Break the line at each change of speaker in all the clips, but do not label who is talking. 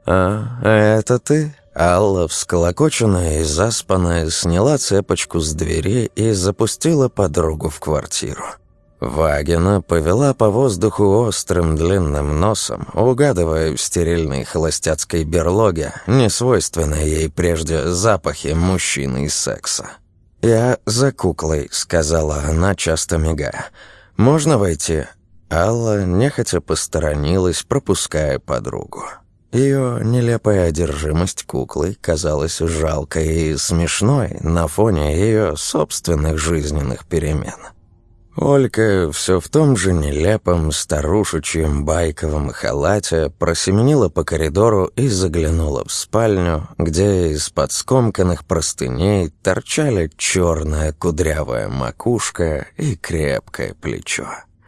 «А, это ты?» Алла, всколокоченная и заспанная, сняла цепочку с двери и запустила подругу в квартиру. Вагина повела по воздуху острым длинным носом, угадывая в стерильной холостяцкой берлоге несвойственные ей прежде запахи мужчины и секса. «Я за куклой», — сказала она, часто мигая. «Можно войти?» Алла нехотя посторонилась, пропуская подругу. Ее нелепая одержимость куклой казалась жалкой и смешной на фоне ее собственных жизненных перемен. Ольга все в том же нелепом старушечьем байковом халате просеменила по коридору и заглянула в спальню, где из-под скомканных простыней торчали черная кудрявая макушка и крепкое плечо.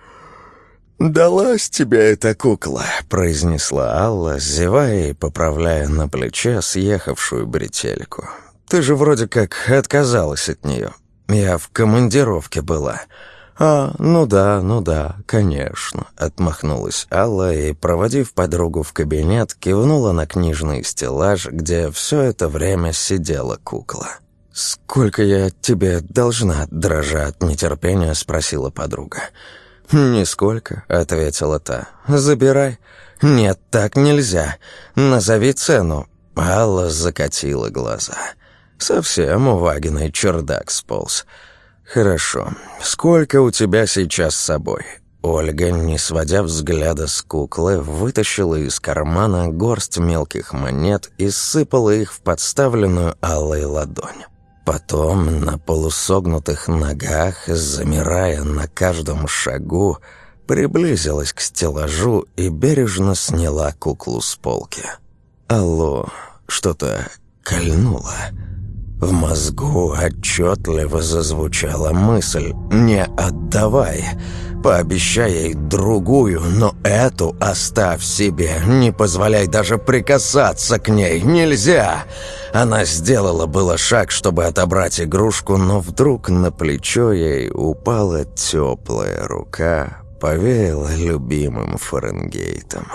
«Далась тебе эта кукла», — произнесла Алла, зевая и поправляя на плече съехавшую бретельку. «Ты же вроде как отказалась от нее. Я в командировке была». ну да, конечно», — отмахнулась Алла и, проводив подругу в кабинет, кивнула на книжный стеллаж, где все это время сидела кукла. «Сколько я тебе должна?» — дрожа от нетерпения спросила подруга. «Нисколько», — ответила та. «Забирай». «Нет, так нельзя. Назови цену». Алла закатила глаза. Совсем у Вагиной чердак сполз. «Хорошо. Сколько у тебя сейчас с собой?» Ольга, не сводя взгляда с куклы, вытащила из кармана горсть мелких монет и сыпала их в подставленную Аллой ладонь. Потом на полусогнутых ногах, замирая на каждом шагу, приблизилась к стеллажу и бережно сняла куклу с полки. Алло, что-то кольнуло. В мозгу отчетливо зазвучала мысль: «Не отдавай, пообещай ей другую, но эту оставь себе, не позволяй даже прикасаться к ней, нельзя!» Она сделала было шаг, чтобы отобрать игрушку, но вдруг на плечо ей упала теплая рука, повеяла любимым Фаренгейтом.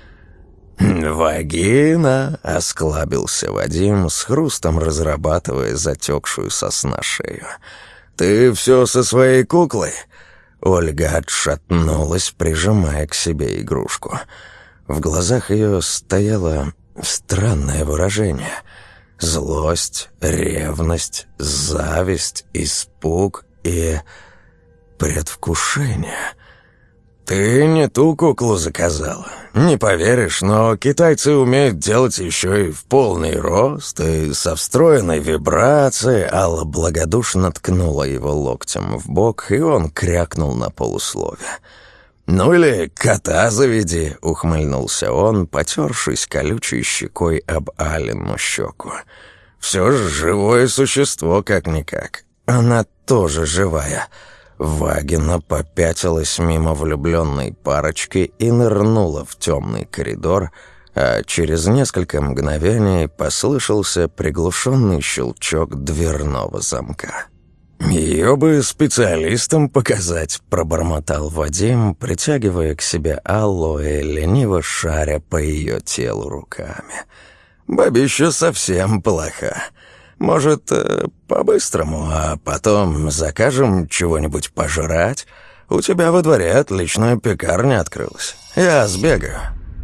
«Вагина!» — осклабился Вадим, с хрустом разрабатывая затекшую сосна шею. «Ты все со своей куклой?» Ольга отшатнулась, прижимая к себе игрушку. В глазах ее стояло странное выражение: злость, ревность, зависть, испуг и предвкушение. «Ты не ту куклу заказала. Не поверишь, но китайцы умеют делать еще и в полный рост, и со встроенной вибрацией». Алла благодушно ткнула его локтем в бок, и он крякнул на полуслове. «Ну или кота заведи», — ухмыльнулся он, потершись колючей щекой об Алину щеку. «Все же живое существо, как-никак». «Она тоже живая». Вагина попятилась мимо влюбленной парочки и нырнула в темный коридор, а через несколько мгновений послышался приглушенный щелчок дверного замка. «Ее бы специалистам показать», — пробормотал Вадим, притягивая к себе Аллу и лениво шаря по ее телу руками. «Бабища совсем плоха. Может, по-быстрому, а потом закажем чего-нибудь пожрать? У тебя во дворе отличная пекарня открылась. Я сбегаю».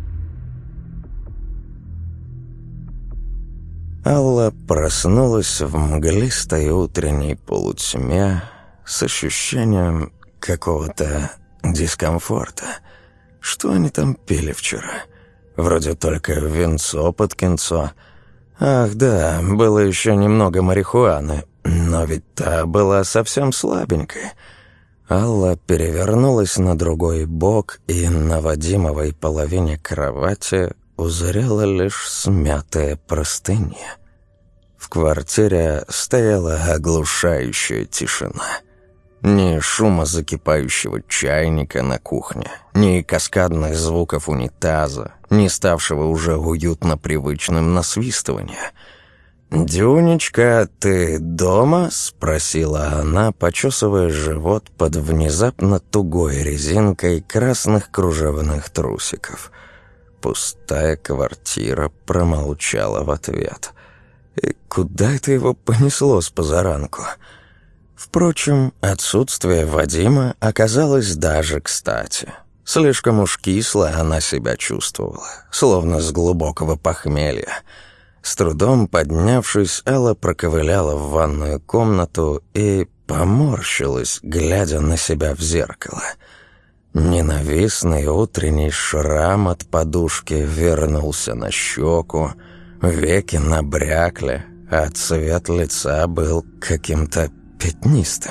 Алла проснулась в мглистой утренней полутьме с ощущением какого-то дискомфорта. Что они там пили вчера? Вроде только винцо под кинцо. Ах да, было еще немного марихуаны, но ведь та была совсем слабенькой. Алла перевернулась на другой бок и на Вадимовой половине кровати узрела лишь смятые простыни. В квартире стояла оглушающая тишина. Ни шума закипающего чайника на кухне, ни каскадных звуков унитаза, ни ставшего уже уютно привычным насвистывания. «Дюнечка, ты дома?» — спросила она, почесывая живот под внезапно тугой резинкой красных кружевных трусиков. пустая квартира промолчала в ответ. И куда это его понесло с позаранку? Впрочем, отсутствие Вадима оказалось даже кстати. Слишком уж кисло она себя чувствовала, словно с глубокого похмелья. С трудом поднявшись, Алла проковыляла в ванную комнату и поморщилась, глядя на себя в зеркало. Ненавистный утренний шрам от подушки вернулся на щеку, веки набрякли, а цвет лица был каким-то пятнистым.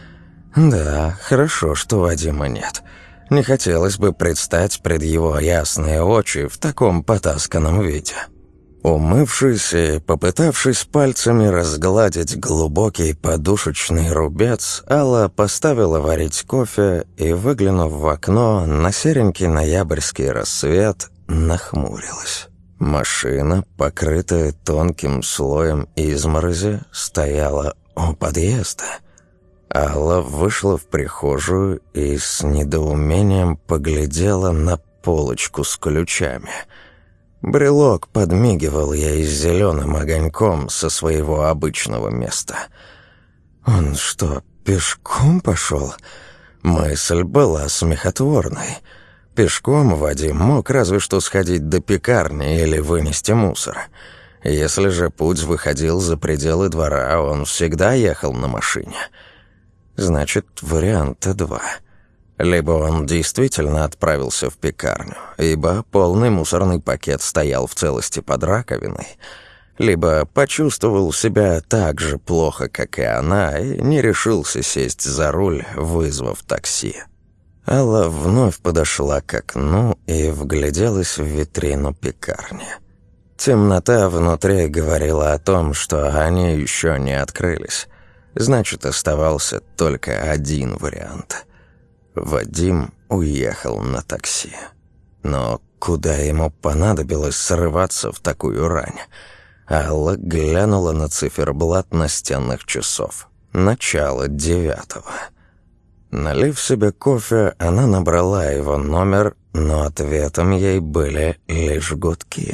Да, хорошо, что Вадима нет. Не хотелось бы предстать пред его ясные очи в таком потасканном виде. Умывшись и попытавшись пальцами разгладить глубокий подушечный рубец, Алла поставила варить кофе и, выглянув в окно на серенький ноябрьский рассвет, нахмурилась. Машина, покрытая тонким слоем изморози, стояла у подъезда. Алла вышла в прихожую и с недоумением поглядела на полочку с ключами. Брелок подмигивал ей зеленым огоньком со своего обычного места. Он что, пешком пошел? Мысль была смехотворной. Пешком Вадим мог разве что сходить до пекарни или вынести мусор. Если же путь выходил за пределы двора, он всегда ехал на машине. Значит, варианта два. Либо он действительно отправился в пекарню, ибо полный мусорный пакет стоял в целости под раковиной, либо почувствовал себя так же плохо, как и она, и не решился сесть за руль, вызвав такси. Алла вновь подошла к окну и вгляделась в витрину пекарни. Темнота внутри говорила о том, что они еще не открылись. Значит, оставался только один вариант. Вадим уехал на такси. Но куда ему понадобилось срываться в такую рань? Алла глянула на циферблат настенных часов. Начало 9. Налив себе кофе, она набрала его номер, но ответом ей были лишь гудки.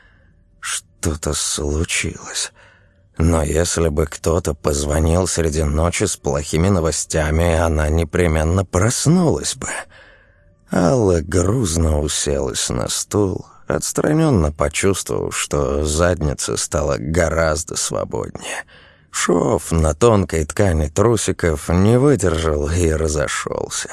Что-то случилось. Но если бы кто-то позвонил среди ночи с плохими новостями, она непременно проснулась бы. Алла грузно уселась на стул, отстраненно почувствовав, что задница стала гораздо свободнее. Шов на тонкой ткани трусиков не выдержал и разошелся.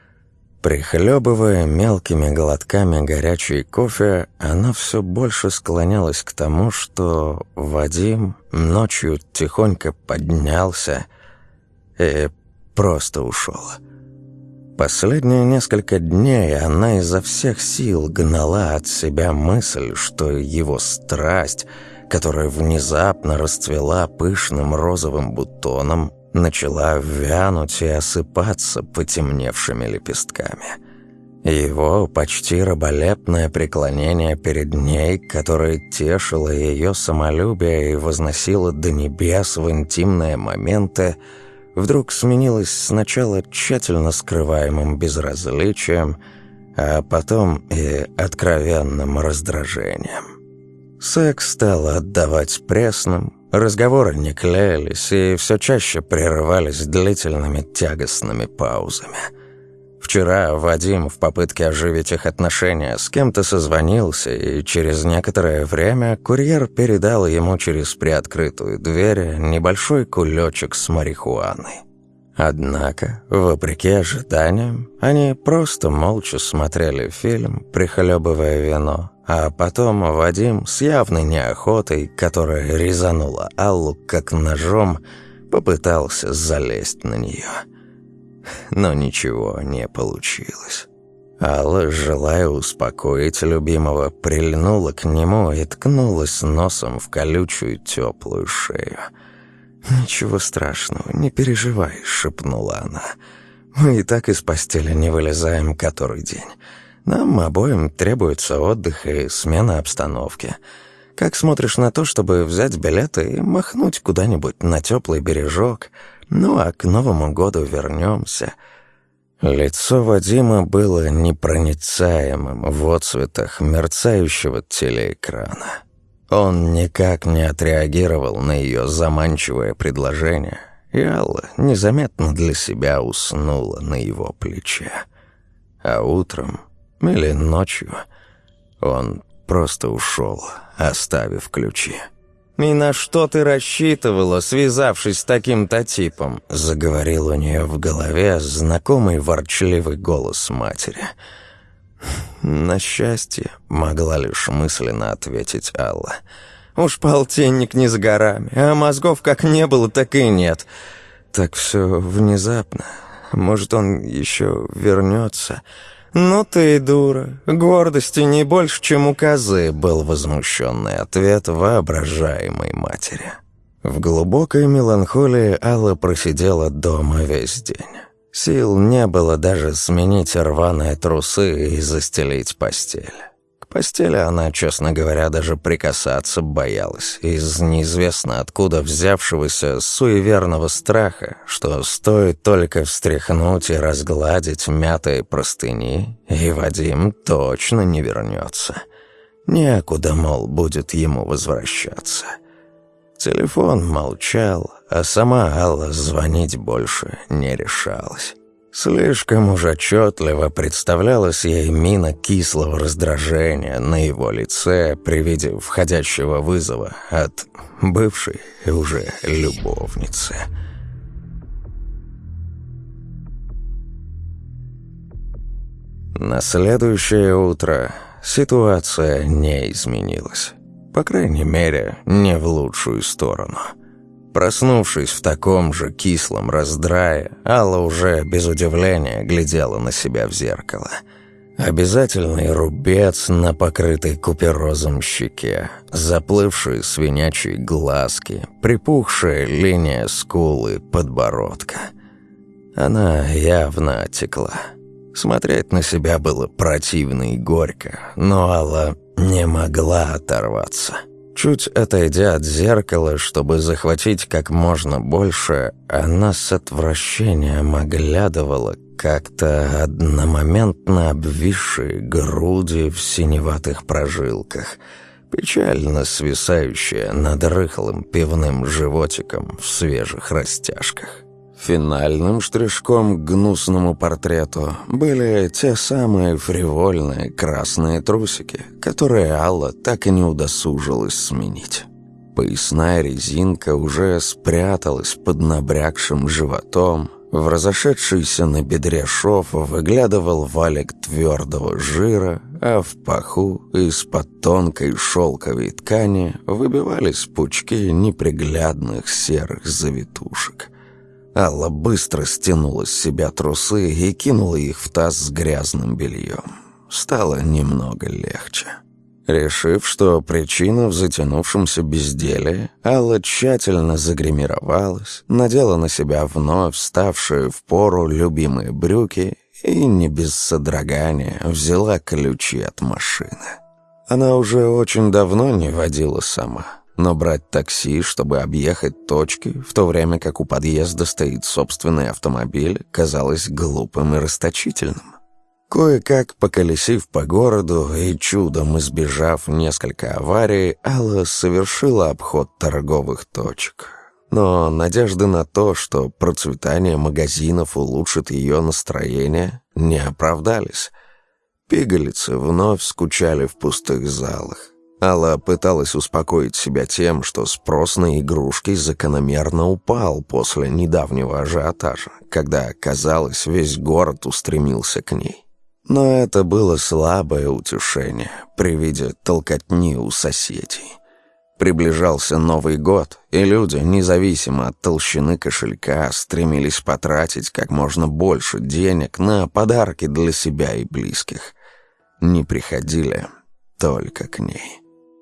Прихлебывая мелкими глотками горячий кофе, она все больше склонялась к тому, что Вадим ночью тихонько поднялся и просто ушел. Последние несколько дней она изо всех сил гнала от себя мысль, что его страсть, которая внезапно расцвела пышным розовым бутоном, начала вянуть и осыпаться потемневшими лепестками. Его почти раболепное преклонение перед ней, которое тешило ее самолюбие и возносило до небес в интимные моменты, вдруг сменилось сначала тщательно скрываемым безразличием, а потом и откровенным раздражением. Секс стал отдавать пресным, разговоры не клеились и все чаще прерывались длительными тягостными паузами. Вчера Вадим в попытке оживить их отношения с кем-то созвонился, и через некоторое время курьер передал ему через приоткрытую дверь небольшой кулечек с марихуаной. Однако, вопреки ожиданиям, они просто молча смотрели фильм, прихлебывая вино, а потом Вадим с явной неохотой, которая резанула Аллу как ножом, попытался залезть на нее. Но ничего не получилось. Алла, желая успокоить любимого, прильнула к нему и ткнулась носом в колючую теплую шею. «Ничего страшного, не переживай», — шепнула она. «Мы и так из постели не вылезаем который день. Нам обоим требуется отдых и смена обстановки. Как смотришь на то, чтобы взять билеты и махнуть куда-нибудь на теплый бережок? Ну, а к Новому году вернемся». Лицо Вадима было непроницаемым в отцветах мерцающего телеэкрана. Он никак не отреагировал на ее заманчивое предложение, и Алла незаметно для себя уснула на его плече. А утром или ночью он просто ушел, оставив ключи. «И на что ты рассчитывала, связавшись с таким-то типом?» — заговорил у нее в голове знакомый ворчливый голос матери. «На счастье», — могла лишь мысленно ответить Алла. «Уж полтинник не за горами, а мозгов как не было, так и нет. Так все внезапно. Может, он еще вернется?» «Ну ты и дура. Гордости не больше, чем у козы», — был возмущенный ответ воображаемой матери. В глубокой меланхолии Алла просидела дома весь день. Сил не было даже сменить рваные трусы и застелить постель. К постели она, честно говоря, даже прикасаться боялась, из неизвестно откуда взявшегося суеверного страха, что стоит только встряхнуть и разгладить мятые простыни, и Вадим точно не вернется. Некуда, мол, будет ему возвращаться. Телефон молчал, а сама Алла звонить больше не решалась. Слишком уж отчетливо представлялась ей мина кислого раздражения на его лице при виде входящего вызова от бывшей уже любовницы. На следующее утро ситуация не изменилась. По крайней мере, не в лучшую сторону. Проснувшись в таком же кислом раздрае, Алла уже без удивления глядела на себя в зеркало. Обязательный рубец на покрытой куперозом щеке, заплывшие свинячьи глазки, припухшая линия скулы, подбородка. Она явно отекла. Смотреть на себя было противно и горько, но Алла не могла оторваться. Чуть отойдя от зеркала, чтобы захватить как можно больше, она с отвращением оглядывала как-то одномоментно обвисшие груди в синеватых прожилках, печально свисающие над рыхлым пивным животиком в свежих растяжках. Финальным штришком к гнусному портрету были те самые фривольные красные трусики, которые Алла так и не удосужилась сменить. Поясная резинка уже спряталась под набрякшим животом, в разошедшийся на бедре шов выглядывал валик твердого жира, а в паху из-под тонкой шелковой ткани выбивались пучки неприглядных серых завитушек. Алла быстро стянула с себя трусы и кинула их в таз с грязным бельем. Стало немного легче. Решив, что причина в затянувшемся безделии, Алла тщательно загримировалась, надела на себя вновь ставшие впору любимые брюки и не без содрогания взяла ключи от машины. Она уже очень давно не водила сама. Но брать такси, чтобы объехать точки, в то время как у подъезда стоит собственный автомобиль, казалось глупым и расточительным. Кое-как поколесив по городу и чудом избежав несколько аварий, Алла совершила обход торговых точек. Но надежды на то, что процветание магазинов улучшит ее настроение, не оправдались. Пигалицы вновь скучали в пустых залах. Алла пыталась успокоить себя тем, что спрос на игрушки закономерно упал после недавнего ажиотажа, когда, казалось, весь город устремился к ней. Но это было слабое утешение при виде толкотни у соседей. Приближался Новый год, и люди, независимо от толщины кошелька, стремились потратить как можно больше денег на подарки для себя и близких. Не приходили только к ней.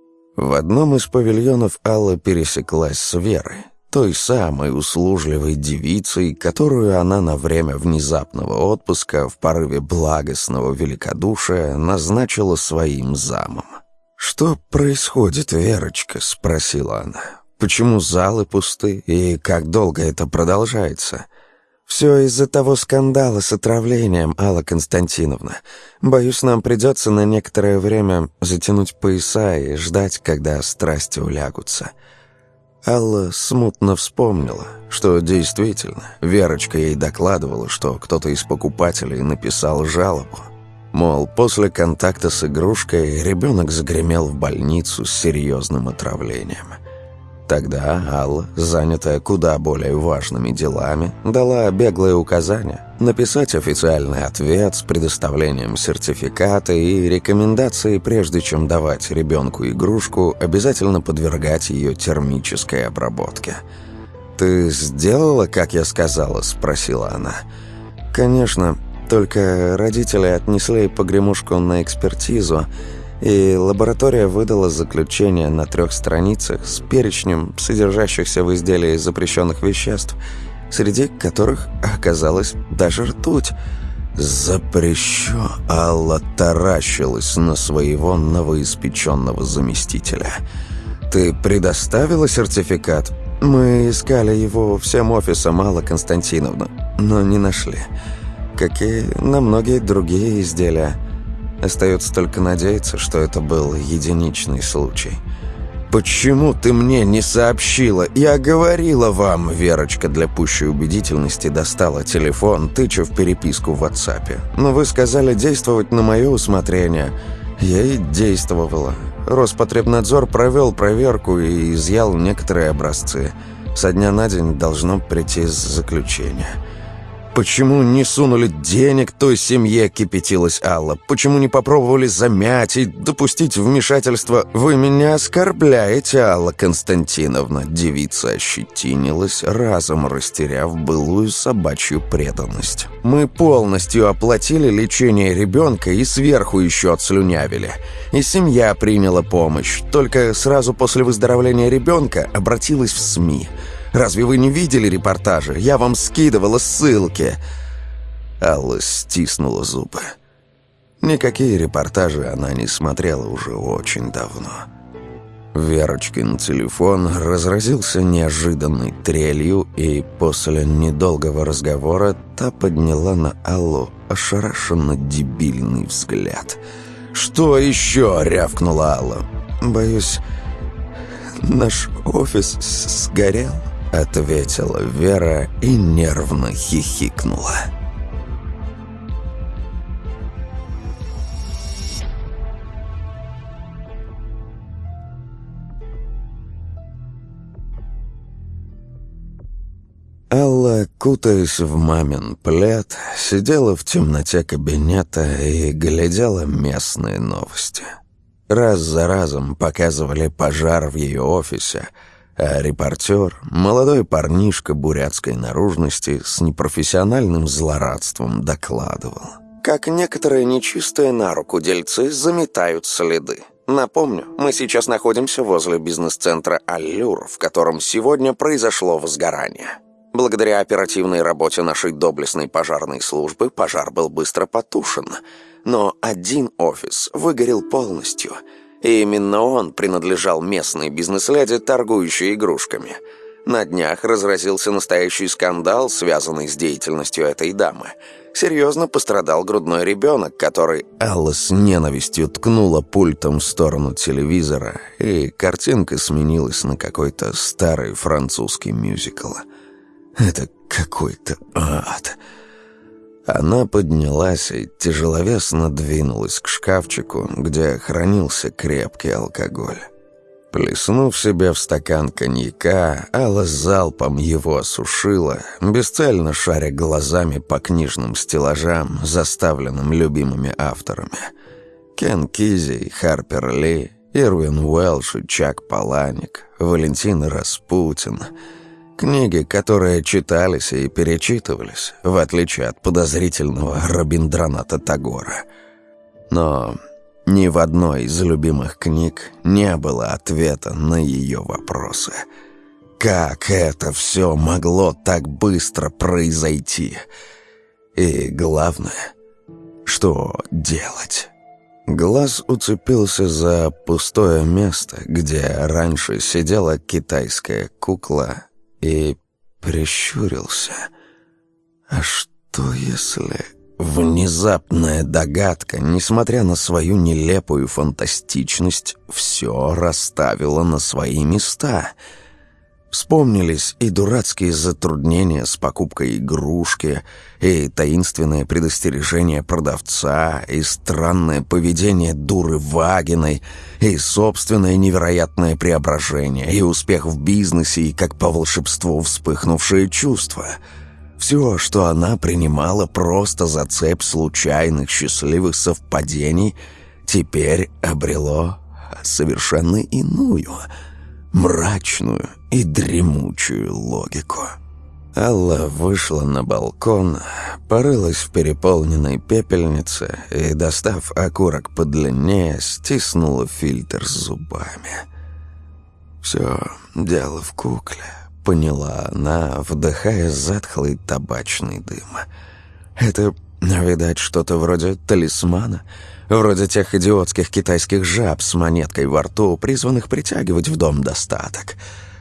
В одном из павильонов Алла пересеклась с Верой, той самой услужливой девицей, которую она на время внезапного отпуска в порыве благостного великодушия назначила своим замом. «Что происходит, Верочка?» — спросила она. «Почему залы пусты и как долго это продолжается?» «Все из-за того скандала с отравлением, Алла Константиновна. Боюсь, нам придется на некоторое время затянуть пояса и ждать, когда страсти улягутся». Алла смутно вспомнила, что действительно Верочка ей докладывала, что кто-то из покупателей написал жалобу. Мол, после контакта с игрушкой ребенок загремел в больницу с серьезным отравлением. Тогда Алла, занятая куда более важными делами, дала беглое указание написать официальный ответ с предоставлением сертификата и рекомендации, прежде чем давать ребенку игрушку, обязательно подвергать ее термической обработке. «Ты сделала, как я сказала?» – спросила она. «Конечно, только родители отнесли погремушку на экспертизу, и лаборатория выдала заключение на 3 страницах с перечнем содержащихся в изделии запрещенных веществ, среди которых оказалась даже ртуть». «Запрещен?» — Алла таращилась на своего новоиспеченного заместителя. «Ты предоставила сертификат?» «Мы искали его всем офисом, Алла Константиновна, но не нашли. Как и на многие другие изделия. Остается только надеяться, что это был единичный случай». «Почему ты мне не сообщила? Я говорила вам!» Верочка для пущей убедительности достала телефон, тыча в переписку в WhatsApp. «Но вы сказали действовать на мое усмотрение». Я и действовала. Роспотребнадзор провел проверку и изъял некоторые образцы. Со дня на день должно прийти заключение. «Почему не сунули денег той семье?» — кипятилась Алла. «Почему не попробовали замять и допустить вмешательство?» «Вы меня оскорбляете, Алла Константиновна!» Девица ощетинилась, разом растеряв былую собачью преданность. «Мы полностью оплатили лечение ребенка и сверху еще отслюнявили. И семья приняла помощь. Только сразу после выздоровления ребенка обратилась в СМИ. Разве вы не видели репортажи? Я вам скидывала ссылки». Алла стиснула зубы. Никакие репортажи она не смотрела уже очень давно. Верочкин телефон разразился неожиданной трелью, и после недолгого разговора та подняла на Аллу ошарашенно дебильный взгляд. «Что еще?» — рявкнула Алла. «Боюсь, наш офис сгорел», — ответила Вера и нервно хихикнула. Алла, кутаясь в мамин плед, сидела в темноте кабинета и глядела местные новости. Раз за разом показывали пожар в ее офисе, а репортер, молодой парнишка бурятской наружности, с непрофессиональным злорадством докладывал: «Как некоторые нечистые на руку дельцы заметают следы. Напомню, мы сейчас находимся возле бизнес-центра «Аллюр», в котором сегодня произошло возгорание. Благодаря оперативной работе нашей доблестной пожарной службы пожар был быстро потушен, но один офис выгорел полностью, и именно он принадлежал местной бизнес-леди, торгующей игрушками. На днях разразился настоящий скандал, связанный с деятельностью этой дамы. Серьезно пострадал грудной ребенок, который...» Алла с ненавистью ткнула пультом в сторону телевизора, и картинка сменилась на какой-то старый французский мюзикл. «Это какой-то ад». Она поднялась и тяжеловесно двинулась к шкафчику, где хранился крепкий алкоголь. Плеснув себе в стакан коньяка, Алла залпом его осушила, бесцельно шаря глазами по книжным стеллажам, заставленным любимыми авторами. Кен Кизи, Харпер Ли, Ирвин Уэлш и Чак Паланик, Валентин Распутин. Книги, которые читались и перечитывались, в отличие от подозрительного Рабиндраната Тагора. Но ни в одной из любимых книг не было ответа на ее вопросы. Как это все могло так быстро произойти? И главное, что делать? Глаз уцепился за пустое место, где раньше сидела китайская кукла, и прищурился. А что если... Внезапная догадка, несмотря на свою нелепую фантастичность, все расставила на свои места. Вспомнились и дурацкие затруднения с покупкой игрушки, и таинственное предостережение продавца, и странное поведение дуры Вагиной, и собственное невероятное преображение, и успех в бизнесе, и как по волшебству вспыхнувшие чувства. Все, что она принимала просто за цепь случайных счастливых совпадений, теперь обрело совершенно иную, мрачную и дремучую логику. Алла вышла на балкон, порылась в переполненной пепельнице и, достав окурок подлиннее, стиснула фильтр зубами. «Все дело в кукле», — поняла она, вдыхая затхлый табачный дым. «Это, видать, что-то вроде талисмана, вроде тех идиотских китайских жаб с монеткой во рту, призванных притягивать в дом достаток.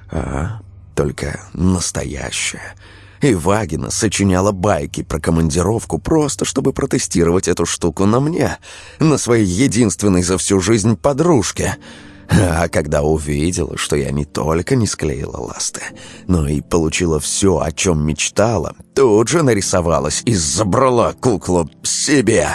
Только настоящая. И Вагина сочиняла байки про командировку просто, чтобы протестировать эту штуку на мне, на своей единственной за всю жизнь подружке. А когда увидела, что я не только не склеила ласты, но и получила все, о чем мечтала, тут же нарисовалась и забрала куклу себе».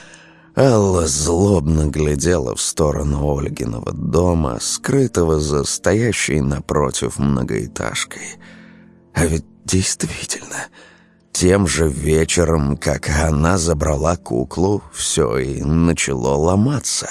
Алла злобно глядела в сторону Ольгиного дома, скрытого за стоящей напротив многоэтажкой. А ведь действительно, тем же вечером, как она забрала куклу, все и начало ломаться.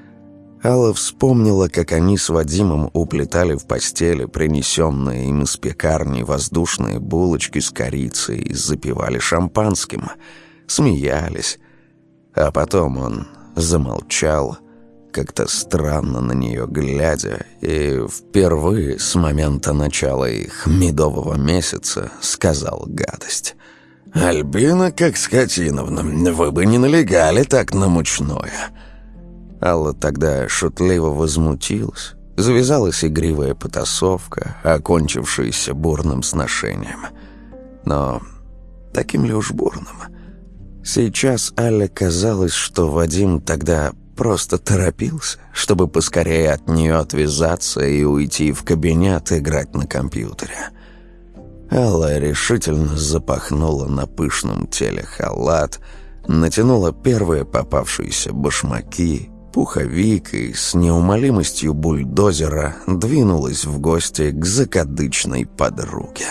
Алла вспомнила, как они с Вадимом уплетали в постели принесенные им из пекарни воздушные булочки с корицей и запивали шампанским, смеялись. А потом он замолчал, как-то странно на нее глядя, и впервые с момента начала их медового месяца сказал гадость. «Альбина, как скотиновна, вы бы не налегали так на мучное». Алла тогда шутливо возмутилась. Завязалась игривая потасовка, окончившаяся бурным сношением. Но таким ли уж бурным? Сейчас Алле казалось, что Вадим тогда просто торопился, чтобы поскорее от нее отвязаться и уйти в кабинет играть на компьютере. Алла решительно запахнула на пышном теле халат, натянула первые попавшиеся башмаки, пуховик и с неумолимостью бульдозера двинулась в гости к закадычной подруге.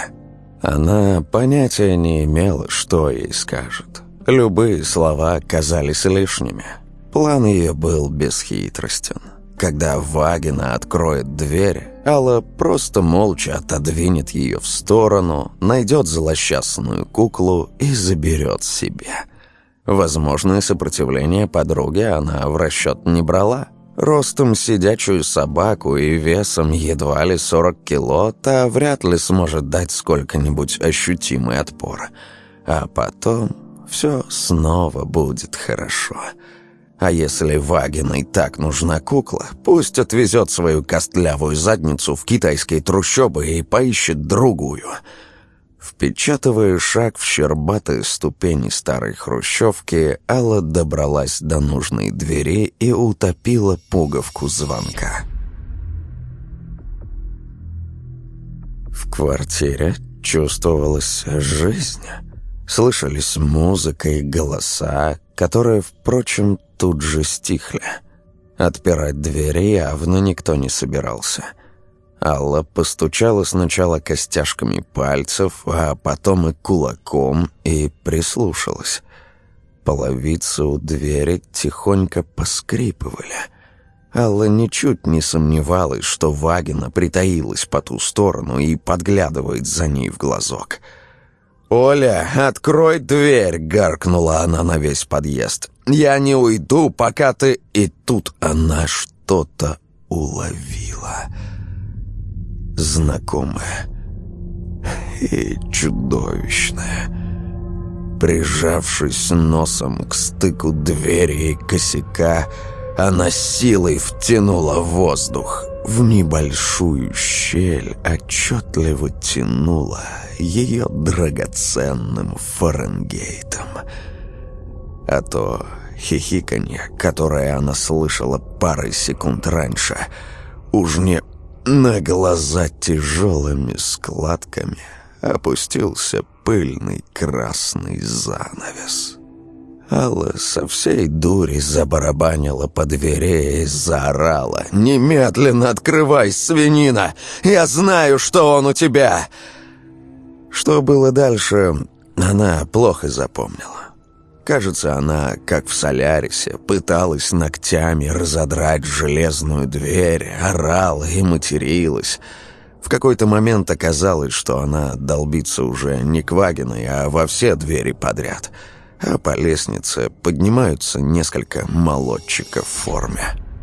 Она понятия не имела, что ей скажет. Любые слова казались лишними. План ее был бесхитростен. Когда Вагина откроет дверь, Алла просто молча отодвинет ее в сторону, найдет злосчастную куклу и заберет себе. Возможное сопротивление подруги она в расчет не брала. Ростом сидячую собаку и весом едва ли 40 кило, та вряд ли сможет дать сколько-нибудь ощутимый отпор. А потом все снова будет хорошо. А если Вагиной так нужна кукла, пусть отвезет свою костлявую задницу в китайские трущобы и поищет другую. Впечатывая шаг в щербатые ступени старой хрущевки, Алла добралась до нужной двери и утопила пуговку звонка. В квартире чувствовалась жизнь. Слышались музыка и голоса, которые, впрочем, тут же стихли. Отпирать двери явно никто не собирался. Алла постучала сначала костяшками пальцев, а потом и кулаком, и прислушалась. Половицы у двери тихонько поскрипывали. Алла ничуть не сомневалась, что Вагина притаилась по ту сторону и подглядывает за ней в глазок. «Оля, открой дверь!» — гаркнула она на весь подъезд. «Я не уйду, пока ты...» И тут она что-то уловила. Знакомое и чудовищное. Прижавшись носом к стыку двери и косяка, она силой втянула воздух. в небольшую щель отчетливо тянуло ее драгоценным Фаренгейтом. А то хихиканье, которое она слышала пары секунд раньше, уж не на глаза тяжелыми складками опустился пыльный красный занавес. Алла со всей дури забарабанила по двери и заорала: «Немедленно открывай, свинина! Я знаю, что он у тебя!» Что было дальше, она плохо запомнила. Кажется, она, как в «Солярисе», пыталась ногтями разодрать железную дверь, орала и материлась. В какой-то момент оказалось, что она долбится уже не к Вагиной, а во все двери подряд. А по лестнице поднимаются несколько молодчиков в форме.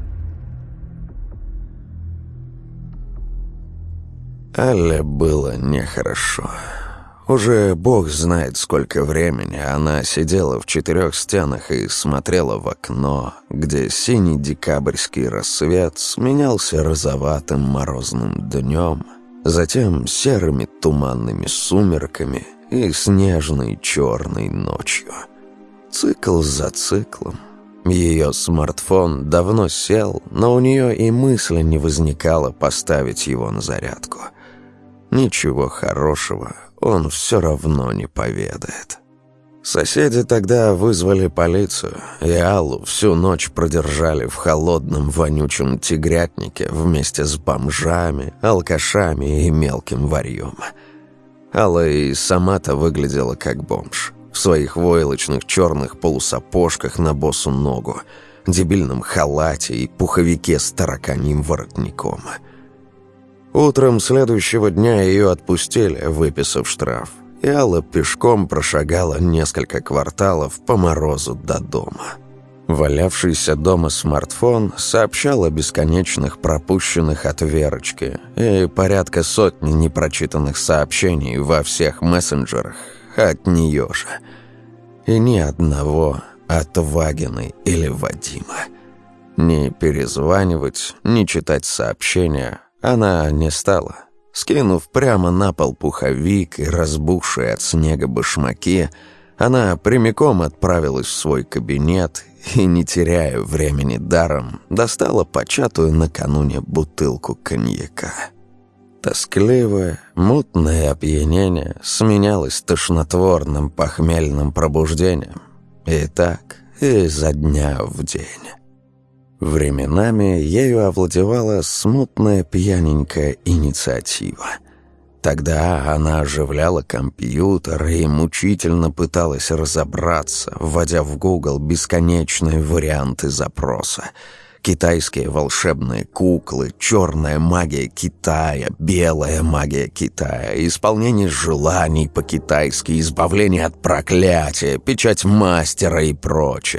Алле было нехорошо. Уже бог знает сколько времени она сидела в 4 стенах и смотрела в окно, где синий декабрьский рассвет сменялся розоватым морозным днем, затем серыми туманными сумерками и снежной черной ночью. Цикл за циклом. Ее смартфон давно сел, но у нее и мысли не возникало поставить его на зарядку. Ничего хорошего он все равно не поведает. Соседи тогда вызвали полицию, и Аллу всю ночь продержали в холодном вонючем тигрятнике вместе с бомжами, алкашами и мелким варьем. Алла и сама-то выглядела как бомж. В своих войлочных черных полусапожках на босу ногу, дебильном халате и пуховике с тараканьим воротником. Утром следующего дня ее отпустили, выписав штраф, и Алла пешком прошагала несколько кварталов по морозу до дома. Валявшийся дома смартфон сообщал о бесконечных пропущенных от Верочки и порядка сотни непрочитанных сообщений во всех мессенджерах от нее же. И ни одного от Вагиной или Вадима. Ни перезванивать, ни читать сообщения она не стала. Скинув прямо на пол пуховик и разбухшие от снега башмаки, она прямиком отправилась в свой кабинет и, не теряя времени даром, достала початую накануне бутылку коньяка. Тоскливое, мутное опьянение сменялось тошнотворным похмельным пробуждением. И так изо дня в день. Временами ею овладевала смутная пьяненькая инициатива. Тогда она оживляла компьютер и мучительно пыталась разобраться, вводя в Google бесконечные варианты запроса. Китайские волшебные куклы, черная магия Китая, белая магия Китая, исполнение желаний по-китайски, избавление от проклятия, печать мастера и прочее.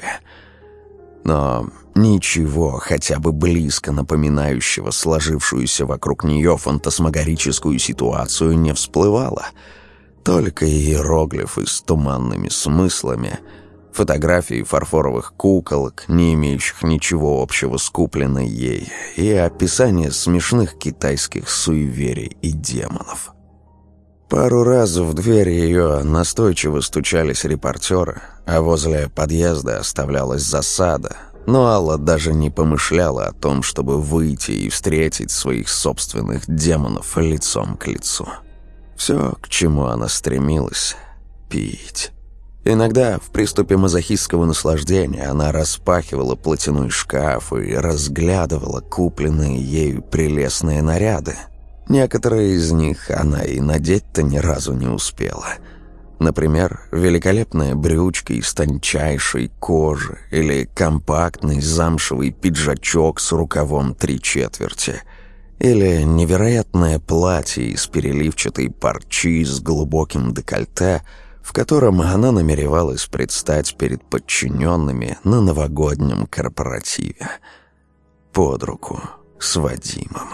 Но ничего хотя бы близко напоминающего сложившуюся вокруг нее фантасмагорическую ситуацию не всплывало. Только иероглифы с туманными смыслами, фотографии фарфоровых куколок, не имеющих ничего общего с купленной ей, и описание смешных китайских суеверий и демонов. Пару раз в дверь ее настойчиво стучались репортеры, а возле подъезда оставлялась засада, но Алла даже не помышляла о том, чтобы выйти и встретить своих собственных демонов лицом к лицу. Все, к чему она стремилась — пить. Иногда в приступе мазохистского наслаждения она распахивала платяной шкаф и разглядывала купленные ею прелестные наряды. Некоторые из них она и надеть-то ни разу не успела. Например, великолепные брючки из тончайшей кожи или компактный замшевый пиджачок с рукавом 3/4, или невероятное платье из переливчатой парчи с глубоким декольте, в котором она намеревалась предстать перед подчиненными на новогоднем корпоративе. Под руку с Вадимом.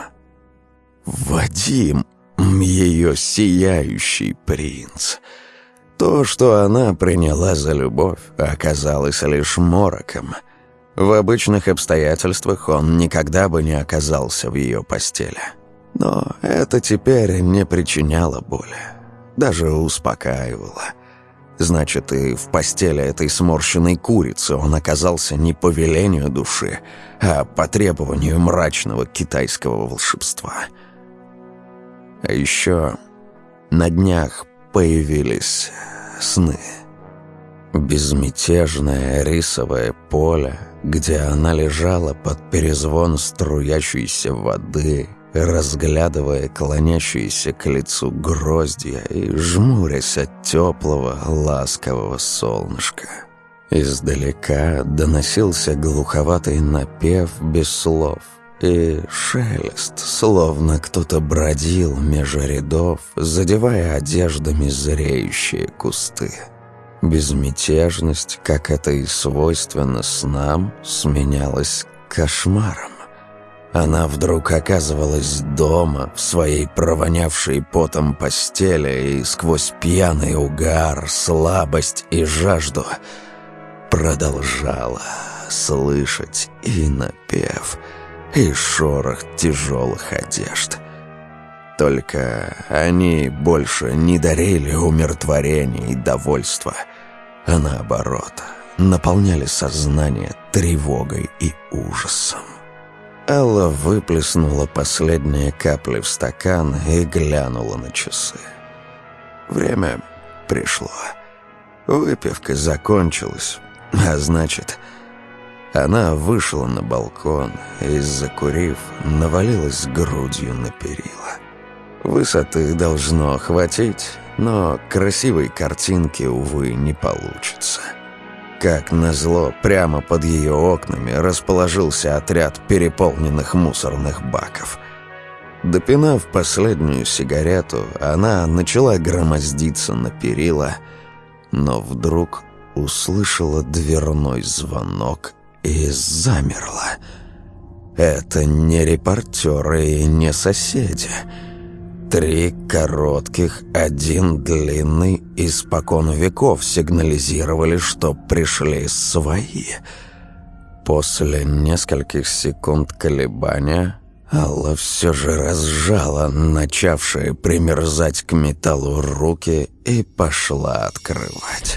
Вадим, ее сияющий принц. То, что она приняла за любовь, оказалось лишь мороком. В обычных обстоятельствах он никогда бы не оказался в ее постели. Но это теперь не причиняло боли, даже успокаивало. Значит, и в постели этой сморщенной курицы он оказался не по велению души, а по требованию мрачного китайского волшебства. А еще на днях появились сны. Безмятежное рисовое поле, где она лежала под перезвон струящейся воды, разглядывая клонящиеся к лицу гроздья и жмурясь от теплого, ласкового солнышка. Издалека доносился глуховатый напев без слов и шелест, словно кто-то бродил меж рядов, задевая одеждами зреющие кусты. Безмятежность, как это и свойственно снам, сменялась кошмаром. Она вдруг оказывалась дома, в своей провонявшей потом постели, и сквозь пьяный угар, слабость и жажду продолжала слышать и напев, и шорох тяжелых одежд. Только они больше не дарили умиротворения и довольства, а наоборот, наполняли сознание тревогой и ужасом. Алла выплеснула последние капли в стакан и глянула на часы. Время пришло. Выпивка закончилась, а значит, она вышла на балкон и, закурив, навалилась грудью на перила. Высоты должно хватить, но красивой картинки, увы, не получится. Как назло, прямо под ее окнами расположился отряд переполненных мусорных баков. Допинав последнюю сигарету, она начала громоздиться на перила, но вдруг услышала дверной звонок и замерла. Это не репортеры и не соседи. 3 коротких, 1 длинный испокон веков сигнализировали, что пришли свои. После нескольких секунд колебания Алла все же разжала начавшие примерзать к металлу руки и пошла открывать.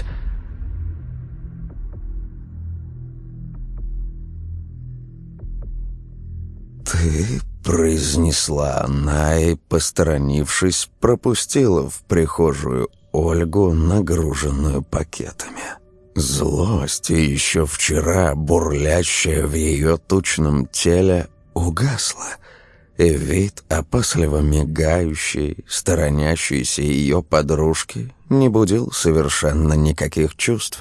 «Ты...» — произнесла она и, посторонившись, пропустила в прихожую Ольгу, нагруженную пакетами. Злость, еще вчера бурлящая в ее тучном теле, угасла, и вид опасливо мигающей, сторонящейся ее подружки не будил совершенно никаких чувств.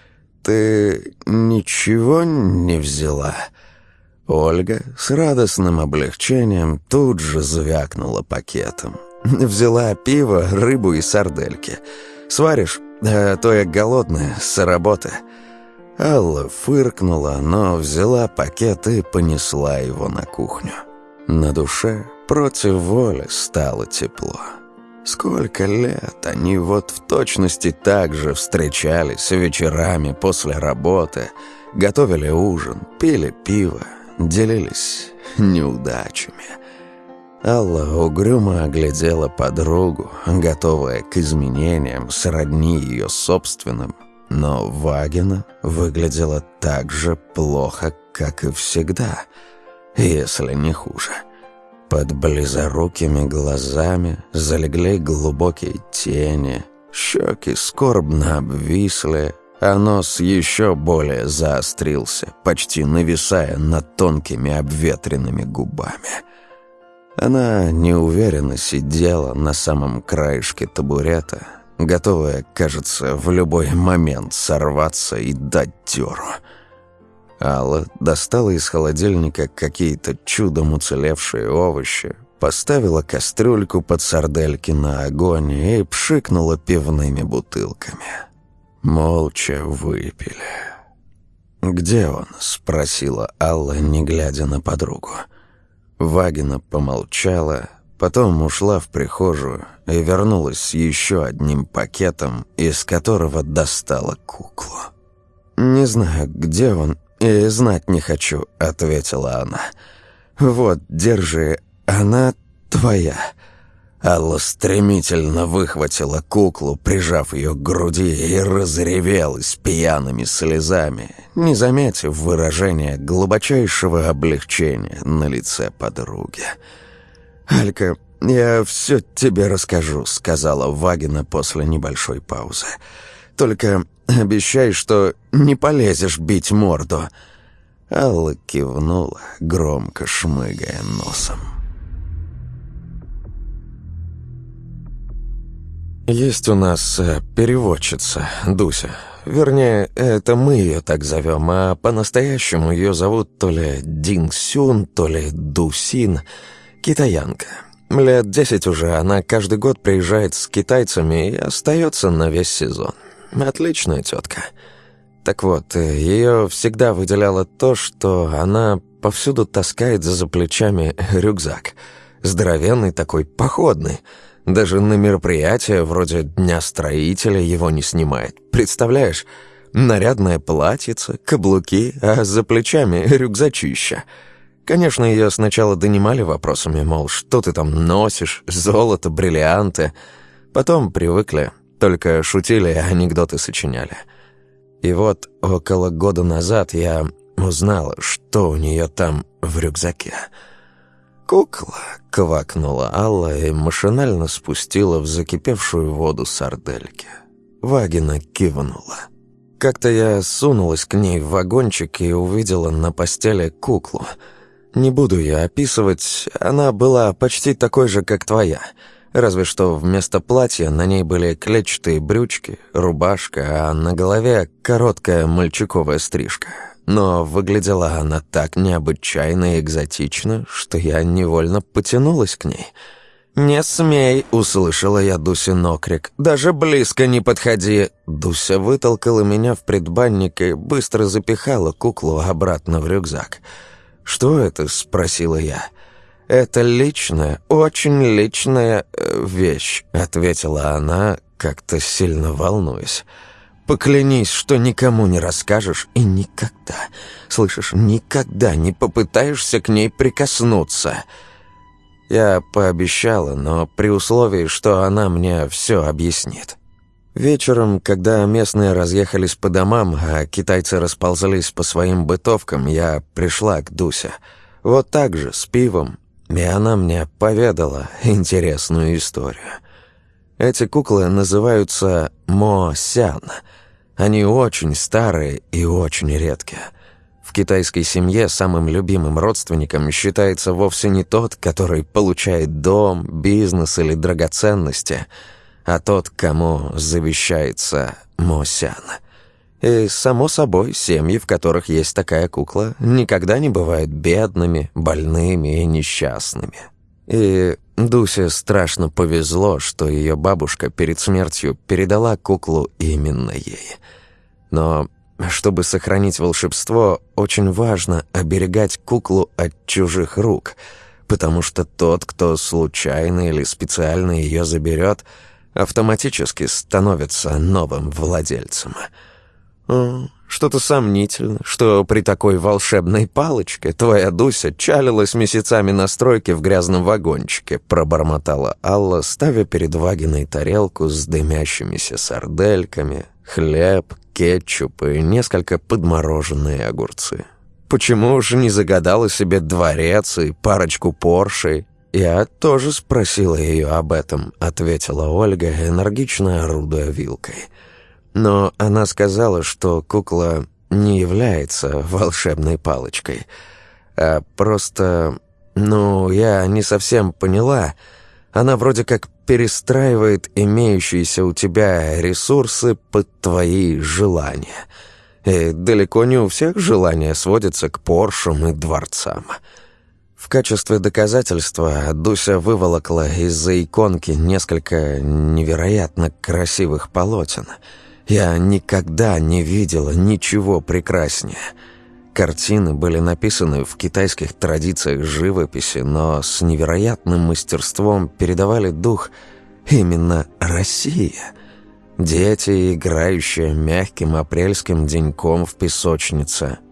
«Ты ничего не взяла?» Ольга с радостным облегчением тут же звякнула пакетом. «Взяла пиво, рыбу и сардельки. Сваришь? А то я голодная, с работы». Алла фыркнула, но взяла пакет и понесла его на кухню. На душе против воли стало тепло. Сколько лет они вот в точности так же встречались вечерами после работы, готовили ужин, пили пиво, делились неудачами. Алла угрюмо оглядела подругу, готовая к изменениям сродни ее собственным, но Вагина выглядела так же плохо, как и всегда, если не хуже. Под близорукими глазами залегли глубокие тени, щеки скорбно обвисли, а нос еще более заострился, почти нависая над тонкими обветренными губами. Она неуверенно сидела на самом краешке табурета, готовая, кажется, в любой момент сорваться и дать дёру. Алла достала из холодильника какие-то чудом уцелевшие овощи, поставила кастрюльку под сардельки на огонь и пшикнула пивными бутылками. Молча выпили. «Где он?» — спросила Алла, не глядя на подругу. Вагина помолчала, потом ушла в прихожую и вернулась с еще одним пакетом, из которого достала куклу. «Не знаю, где он. «И знать не хочу», — ответила она. «Вот, держи, она твоя». Алла стремительно выхватила куклу, прижав ее к груди, и разревелась пьяными слезами, не заметив выражения глубочайшего облегчения на лице подруги. «Алька, я все тебе расскажу», — сказала Вагина после небольшой паузы. «Только обещай, что не полезешь бить морду». Алла кивнула, громко шмыгая носом. Есть у нас переводчица, Дуся. Вернее, это мы ее так зовем, а по-настоящему ее зовут то ли Динсюн, то ли Дусин. Китаянка. Лет 10 уже, она каждый год приезжает с китайцами и остается на весь сезон. Отличная тетка. Так вот, ее всегда выделяло то, что она повсюду таскает за плечами рюкзак. Здоровенный такой, походный. Даже на мероприятия вроде Дня строителя его не снимает. Представляешь? Нарядное платьице, каблуки, а за плечами рюкзачища. Конечно, ее сначала донимали вопросами, мол, что ты там носишь, золото, бриллианты. Потом привыкли, только шутили, анекдоты сочиняли. И вот около года назад я узнала, что у нее там в рюкзаке. «Кукла», — квакнула Алла и машинально спустила в закипевшую воду сардельки. Вагина кивнула. Как-то я сунулась к ней в вагончик и увидела на постели куклу. Не буду ее описывать, она была почти такой же, как твоя. Разве что вместо платья на ней были клетчатые брючки, рубашка, а на голове короткая мальчиковая стрижка. Но выглядела она так необычайно и экзотично, что я невольно потянулась к ней. «Не смей!» — услышала я Дусин окрик. «Даже близко не подходи!» Дуся вытолкала меня в предбанник и быстро запихала куклу обратно в рюкзак. «Что это?» — спросила я. «Это личная, очень личная вещь», — ответила она, как-то сильно волнуясь. «Поклянись, что никому не расскажешь и никогда, слышишь, никогда не попытаешься к ней прикоснуться». Я пообещала, но при условии, что она мне все объяснит. Вечером, когда местные разъехались по домам, а китайцы расползались по своим бытовкам, я пришла к Дусе. Вот так же, с пивом, и она мне поведала интересную историю. Эти куклы называются Мо-сян. Они очень старые и очень редкие. В китайской семье самым любимым родственником считается вовсе не тот, который получает дом, бизнес или драгоценности, а тот, кому завещается Мо-сян. И, само собой, семьи, в которых есть такая кукла, никогда не бывают бедными, больными и несчастными. И Дусе страшно повезло, что ее бабушка перед смертью передала куклу именно ей. Но чтобы сохранить волшебство, очень важно оберегать куклу от чужих рук, потому что тот, кто случайно или специально ее заберет, автоматически становится новым владельцем. Что-то сомнительно, что при такой волшебной палочке твоя Дуся чалилась месяцами на стройке в грязном вагончике, пробормотала Алла, ставя перед Вагиной тарелку с дымящимися сардельками, хлеб, кетчуп и несколько подмороженные огурцы. Почему же не загадала себе дворец и парочку Поршей? Я тоже спросила ее об этом, ответила Ольга, энергично орудуя вилкой. Но она сказала, что кукла не является волшебной палочкой, а просто, я не совсем поняла. Она вроде как перестраивает имеющиеся у тебя ресурсы под твои желания. И далеко не у всех желания сводятся к Поршам и дворцам. В качестве доказательства Дуся выволокла из-за иконки несколько невероятно красивых полотен. Я никогда не видела ничего прекраснее. Картины были написаны в китайских традициях живописи, но с невероятным мастерством передавали дух именно России. Дети, играющие мягким апрельским деньком в песочнице,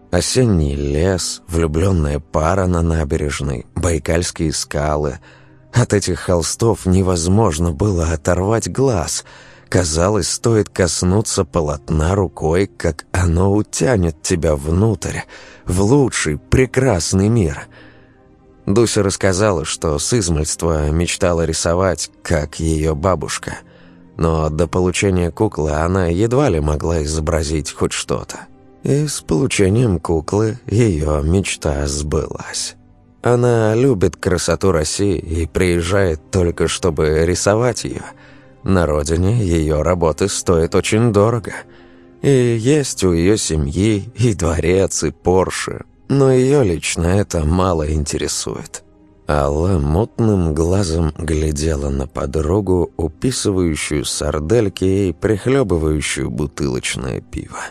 Осенний лес, влюбленная пара на набережной, байкальские скалы. От этих холстов невозможно было оторвать глаз. Казалось, стоит коснуться полотна рукой, как оно утянет тебя внутрь, в лучший, прекрасный мир. Дуся рассказала, что с измальства мечтала рисовать, как ее бабушка. Но до получения куклы она едва ли могла изобразить хоть что-то. И с получением куклы ее мечта сбылась. Она любит красоту России и приезжает только чтобы рисовать ее. На родине ее работы стоят очень дорого. И есть у ее семьи и дворец, и Порше, но ее лично это мало интересует. Алла мутным глазом глядела на подругу, уписывающую сардельки и прихлебывающую бутылочное пиво.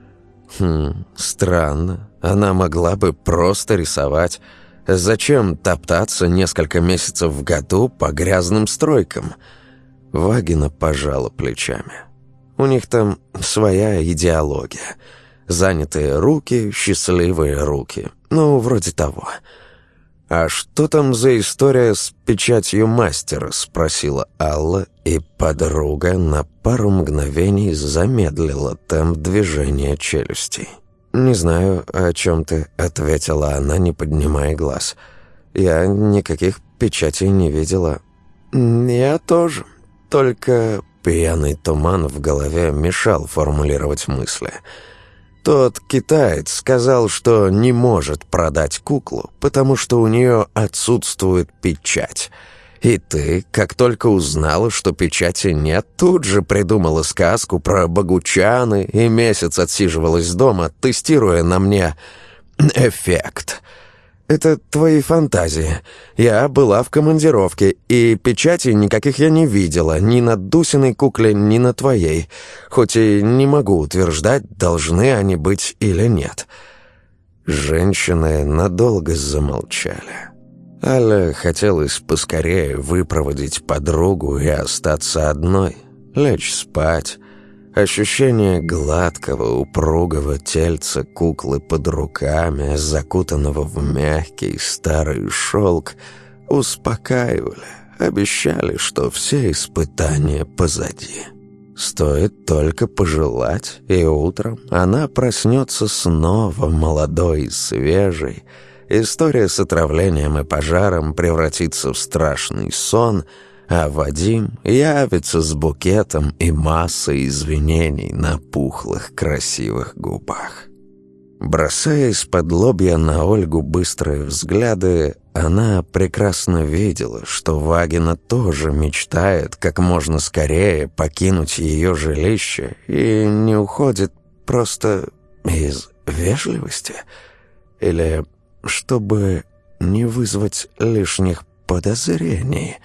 Странно. Она могла бы просто рисовать. Зачем топтаться несколько месяцев в году по грязным стройкам? Вагина пожала плечами. У них там своя идеология. Занятые руки, счастливые руки. Ну, вроде того. «А что там за история с печатью мастера?» — спросила Алла, и подруга на пару мгновений замедлила темп движения челюстей. «Не знаю, о чем ты», — ответила она, не поднимая глаз. «Я никаких печатей не видела». «Я тоже, только...» Пьяный туман в голове мешал формулировать мысли. Тот китаец сказал, что не может продать куклу, потому что у нее отсутствует печать. И ты, как только узнала, что печати нет, тут же придумала сказку про Богучаны и месяц отсиживалась дома, тестируя на мне эффект. Это твои фантазии. Я была в командировке, и печати никаких я не видела, ни на Дусиной кукле, ни на твоей. Хоть и не могу утверждать, должны они быть или нет». Женщины надолго замолчали. Аля хотелось поскорее выпроводить подругу и остаться одной, лечь спать. Ощущение гладкого, упругого тельца куклы под руками, закутанного в мягкий старый шелк, успокаивали, обещали, что все испытания позади. Стоит только пожелать, и утром она проснется снова молодой и свежей. История с отравлением и пожаром превратится в страшный сон, а Вадим явится с букетом и массой извинений на пухлых красивых губах. Бросая из-под лобья на Ольгу быстрые взгляды, она прекрасно видела, что Вагина тоже мечтает как можно скорее покинуть ее жилище и не уходит просто из вежливости или чтобы не вызвать лишних подозрений.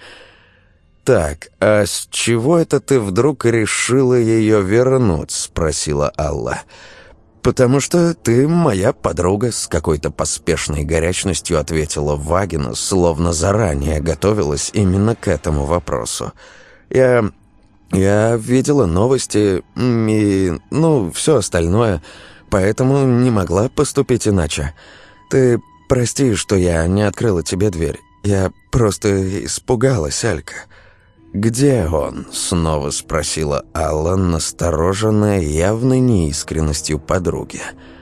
«Так, а с чего это ты вдруг решила ее вернуть?» — спросила Алла. «Потому что ты моя подруга», — с какой-то поспешной горячностью ответила Вагина, словно заранее готовилась именно к этому вопросу. «Я видела новости и, все остальное, поэтому не могла поступить иначе. Ты прости, что я не открыла тебе дверь. Я просто испугалась, Алька». «Где он?» — снова спросила Алла, настороженная явной неискренностью подруги.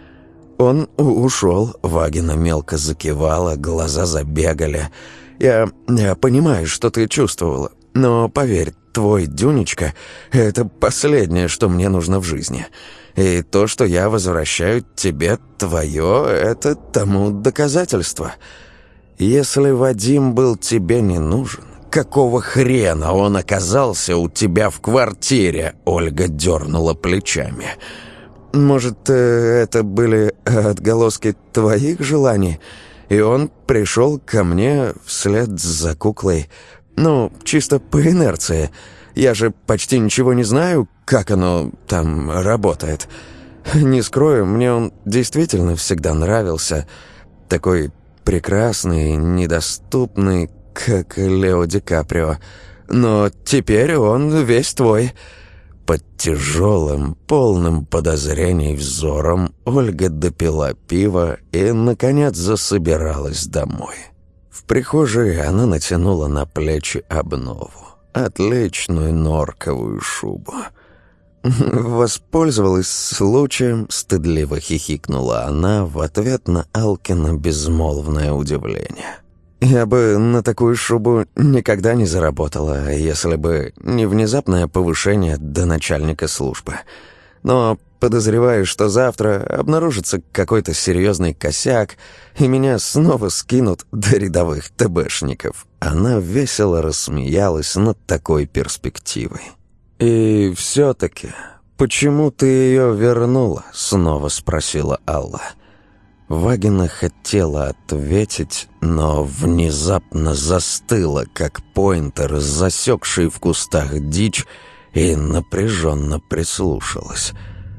«Он ушел», — Вагина мелко закивала, глаза забегали. «Я понимаю, что ты чувствовала, но поверь, твой Дюнечка — это последнее, что мне нужно в жизни. И то, что я возвращаю тебе твое, это тому доказательство. Если Вадим был тебе не нужен, какого хрена он оказался у тебя в квартире?» Ольга дернула плечами. «Может, это были отголоски твоих желаний, и он пришел ко мне вслед за куклой? Чисто по инерции. Я же почти ничего не знаю, как оно там работает. Не скрою, мне он действительно всегда нравился. Такой прекрасный, недоступный, как Лео Ди Каприо. Но теперь он весь твой». Под тяжелым, полным подозрений взором Ольга допила пиво и, наконец, засобиралась домой. В прихожей она натянула на плечи обнову, отличную норковую шубу. «Воспользовалась случаем», — стыдливо хихикнула она в ответ на Алкино безмолвное удивление. «Я бы на такую шубу никогда не заработала, если бы не внезапное повышение до начальника службы. Но подозреваю, что завтра обнаружится какой-то серьезный косяк, и меня снова скинут до рядовых ТБшников». Она весело рассмеялась над такой перспективой. «И все-таки, почему ты ее вернула?» — снова спросила Алла. Вагина хотела ответить, но внезапно застыла, как пойнтер, засекший в кустах дичь, и напряженно прислушалась.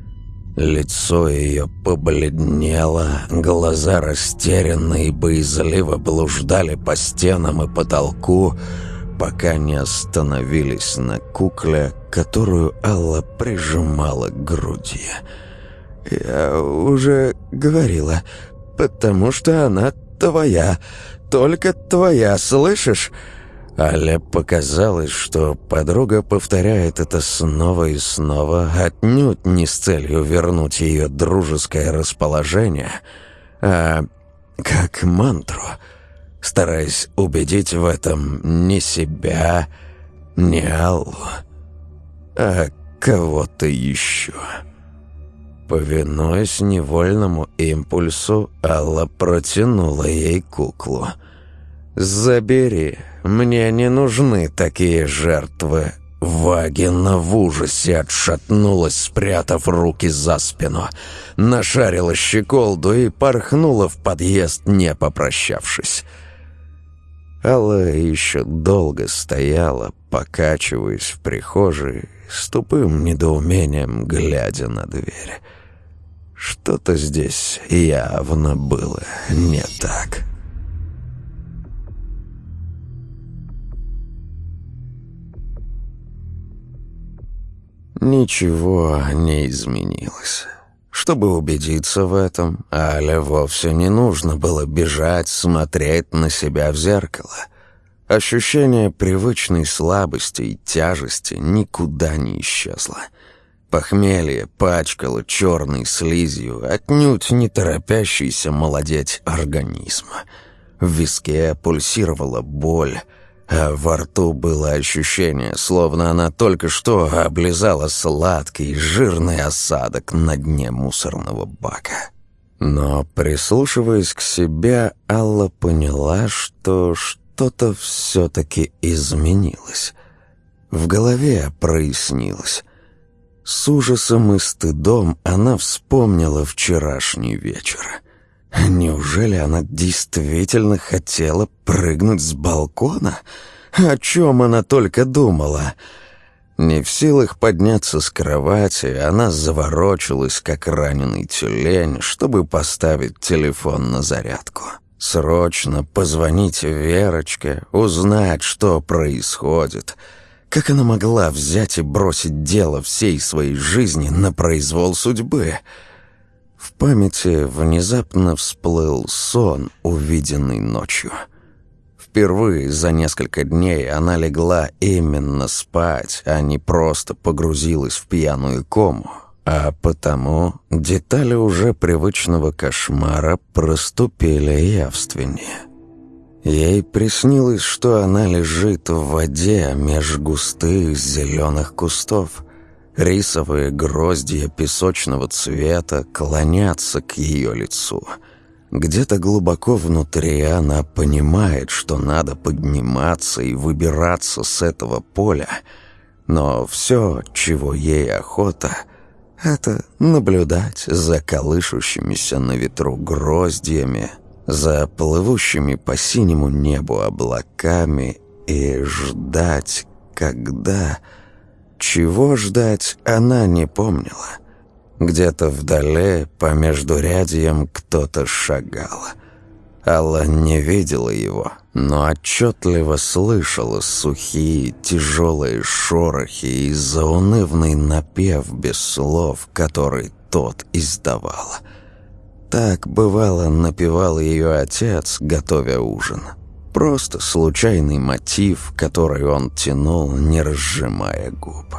Лицо ее побледнело, глаза растерянно и боязливо блуждали по стенам и потолку, пока не остановились на кукле, которую Алла прижимала к груди. «Я уже говорила, потому что она твоя, только твоя, слышишь?» Але показалось, что подруга повторяет это снова и снова, отнюдь не с целью вернуть ее дружеское расположение, а как мантру, стараясь убедить в этом не себя, не Аллу, а кого-то еще. Повинуясь невольному импульсу, Алла протянула ей куклу. «Забери, мне не нужны такие жертвы». Вагина в ужасе отшатнулась, спрятав руки за спину, нашарила щеколду и порхнула в подъезд, не попрощавшись. Алла еще долго стояла, покачиваясь в прихожей, с тупым недоумением глядя на дверь. Что-то здесь явно было не так. Ничего не изменилось. Чтобы убедиться в этом, Але вовсе не нужно было бежать, смотреть на себя в зеркало. Ощущение привычной слабости и тяжести никуда не исчезло. Похмелье пачкало черной слизью, отнюдь не торопящийся молодеть организма. В виске пульсировала боль, а во рту было ощущение, словно она только что облизала сладкий, жирный осадок на дне мусорного бака. Но, прислушиваясь к себе, Алла поняла, что что-то все-таки изменилось. В голове прояснилось. С ужасом и стыдом она вспомнила вчерашний вечер. Неужели она действительно хотела прыгнуть с балкона? О чем она только думала? Не в силах подняться с кровати, она заворочилась, как раненый тюлень, чтобы поставить телефон на зарядку. Срочно позвонить Верочке, узнать, что происходит. Как она могла взять и бросить дело всей своей жизни на произвол судьбы? В памяти внезапно всплыл сон, увиденный ночью. Впервые за несколько дней она легла именно спать, а не просто погрузилась в пьяную кому. А потому детали уже привычного кошмара проступили явственнее. Ей приснилось, что она лежит в воде меж густых зеленых кустов. Рисовые гроздья песочного цвета клонятся к ее лицу. Где-то глубоко внутри она понимает, что надо подниматься и выбираться с этого поля. Но все, чего ей охота, это наблюдать за колышущимися на ветру гроздьями, за плывущими по синему небу облаками и ждать, когда... Чего ждать, она не помнила. Где-то вдали, по междурядьям, кто-то шагал. Алла не видела его, но отчетливо слышала сухие, тяжелые шорохи и заунывный напев без слов, который тот издавал. Так, бывало, напевал ее отец, готовя ужин. Просто случайный мотив, который он тянул, не разжимая губ.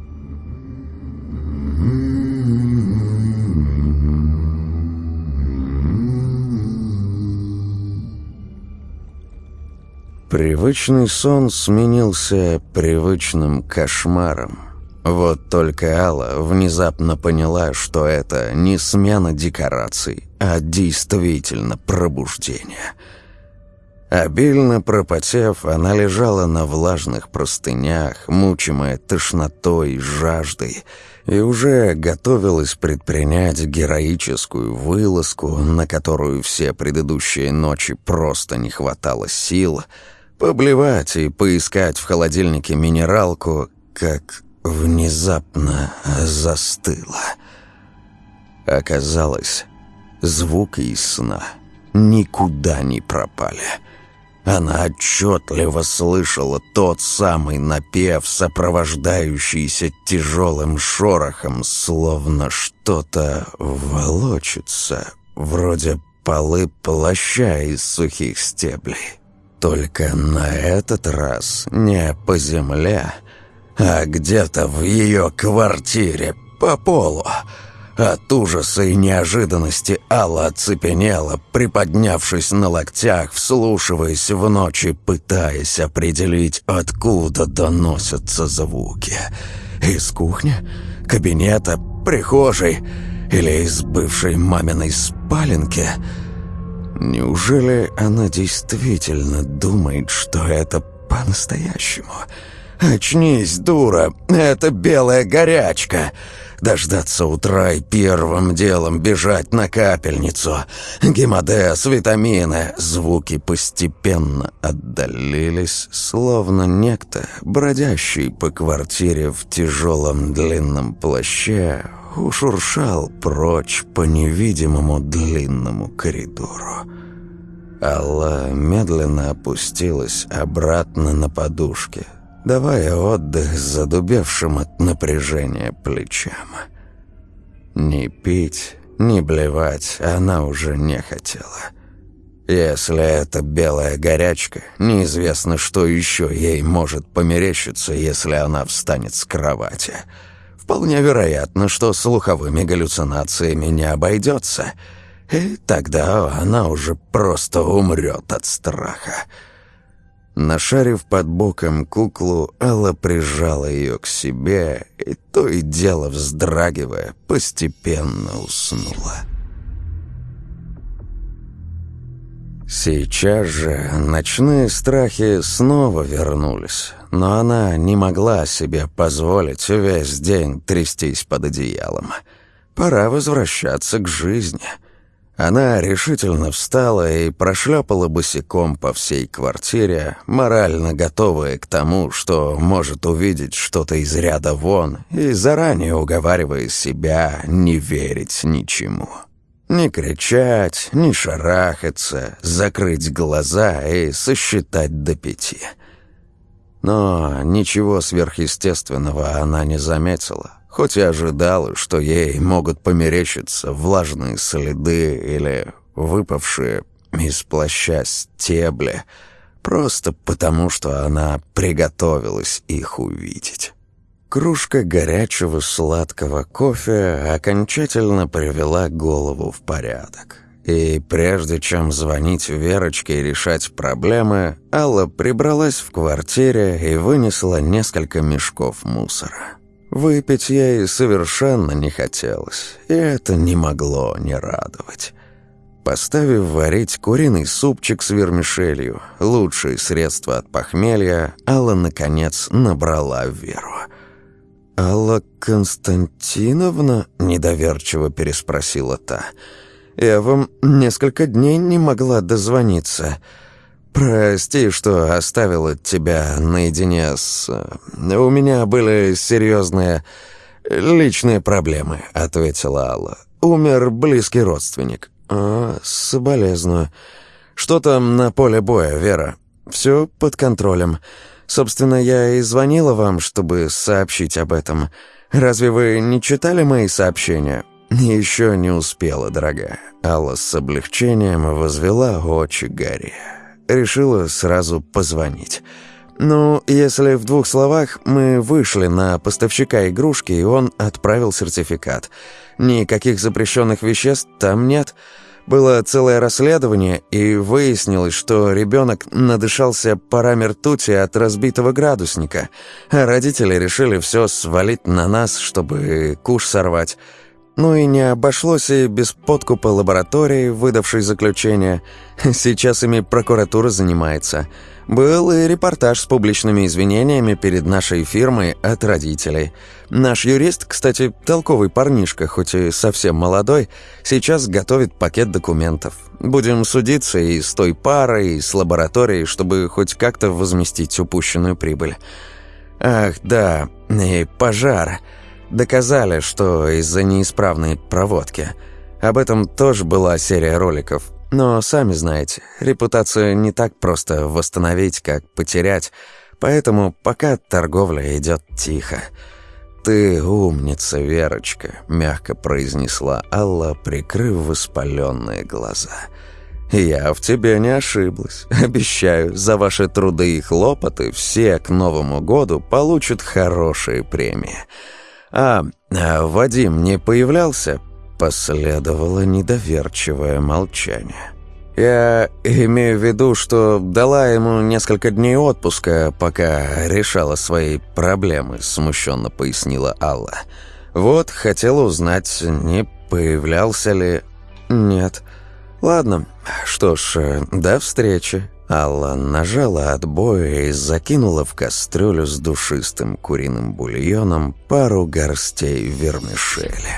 Привычный сон сменился привычным кошмаром. Вот только Алла внезапно поняла, что это не смена декораций, а действительно пробуждение. Обильно пропотев, она лежала на влажных простынях, мучимая тошнотой и жаждой, и уже готовилась предпринять героическую вылазку, на которую все предыдущие ночи просто не хватало сил, поблевать и поискать в холодильнике минералку, как внезапно застыла. Оказалось, звуки из сна никуда не пропали. Она отчетливо слышала тот самый напев, сопровождающийся тяжелым шорохом, словно что-то волочится, вроде полы плаща из сухих стеблей. Только на этот раз не по земле, а где-то в ее квартире, по полу. От ужаса и неожиданности Алла оцепенела, приподнявшись на локтях, вслушиваясь в ночи, пытаясь определить, откуда доносятся звуки. Из кухни, кабинета, прихожей или из бывшей маминой спаленки? Неужели она действительно думает, что это по-настоящему? «Очнись, дура! Это белая горячка!» Дождаться утра и первым делом бежать на капельницу. Гемодез, витамины. Звуки постепенно отдалились, словно некто, бродящий по квартире в тяжелом длинном плаще, ушуршал прочь по невидимому длинному коридору. Алла медленно опустилась обратно на подушки, давая отдых задубевшим от напряжения плечам. Ни пить, ни блевать она уже не хотела. Если это белая горячка, неизвестно, что еще ей может померещиться, если она встанет с кровати. Вполне вероятно, что слуховыми галлюцинациями не обойдется, и тогда она уже просто умрет от страха. Нашарив под боком куклу, Алла прижала ее к себе и, то и дело вздрагивая, постепенно уснула. Сейчас же ночные страхи снова вернулись, но она не могла себе позволить весь день трястись под одеялом. Пора возвращаться к жизни. Она решительно встала и прошлепала босиком по всей квартире, морально готовая к тому, что может увидеть что-то из ряда вон, и заранее уговаривая себя не верить ничему. Не кричать, не шарахаться, закрыть глаза и сосчитать до 5. Но ничего сверхъестественного она не заметила, хоть и ожидала, что ей могут померещиться влажные следы или выпавшие из плаща стебли, просто потому, что она приготовилась их увидеть. Кружка горячего сладкого кофе окончательно привела голову в порядок. И прежде чем звонить Верочке и решать проблемы, Алла прибралась в квартире и вынесла несколько мешков мусора. Выпить ей совершенно не хотелось, и это не могло не радовать. Поставив варить куриный супчик с вермишелью, лучшее средство от похмелья, Алла, наконец, набрала Веру. «Алла Константиновна?» — недоверчиво переспросила та. «Я вам несколько дней не могла дозвониться. Прости, что оставила тебя наедине с... У меня были серьезные личные проблемы», — ответила Алла. «Умер близкий родственник». «Соболезную. Что там на поле боя, Вера? Все под контролем. Собственно, я и звонила вам, чтобы сообщить об этом. Разве вы не читали мои сообщения? Еще не успела, дорогая. Алла с облегчением возвела очи горе. Решила сразу позвонить. Ну, если в 2 словах, мы вышли на поставщика игрушки, и он отправил сертификат. Никаких запрещенных веществ там нет. Было целое расследование, и выяснилось, что ребенок надышался парами ртути от разбитого градусника, а родители решили все свалить на нас, чтобы куш сорвать. Ну и не обошлось и без подкупа лаборатории, выдавшей заключение. Сейчас ими прокуратура занимается. Был и репортаж с публичными извинениями перед нашей фирмой от родителей. Наш юрист, кстати, толковый парнишка, хоть и совсем молодой, сейчас готовит пакет документов. Будем судиться и с той парой, и с лабораторией, чтобы хоть как-то возместить упущенную прибыль. Ах, да, и пожар. Доказали, что из-за неисправной проводки. Об этом тоже была серия роликов. Но, сами знаете, репутацию не так просто восстановить, как потерять. Поэтому пока торговля идет тихо. «Ты умница, Верочка», — мягко произнесла Алла, прикрыв воспаленные глаза. «Я в тебе не ошиблась. Обещаю, за ваши труды и хлопоты все к Новому году получат хорошие премии». «А Вадим не появлялся?» Последовало недоверчивое молчание. «Я имею в виду, что дала ему несколько дней отпуска, пока решала свои проблемы», — смущенно пояснила Алла. «Вот, хотела узнать, не появлялся ли...» «Нет». «Ладно, что ж, до встречи». Алла нажала отбой и закинула в кастрюлю с душистым куриным бульоном пару горстей вермишели.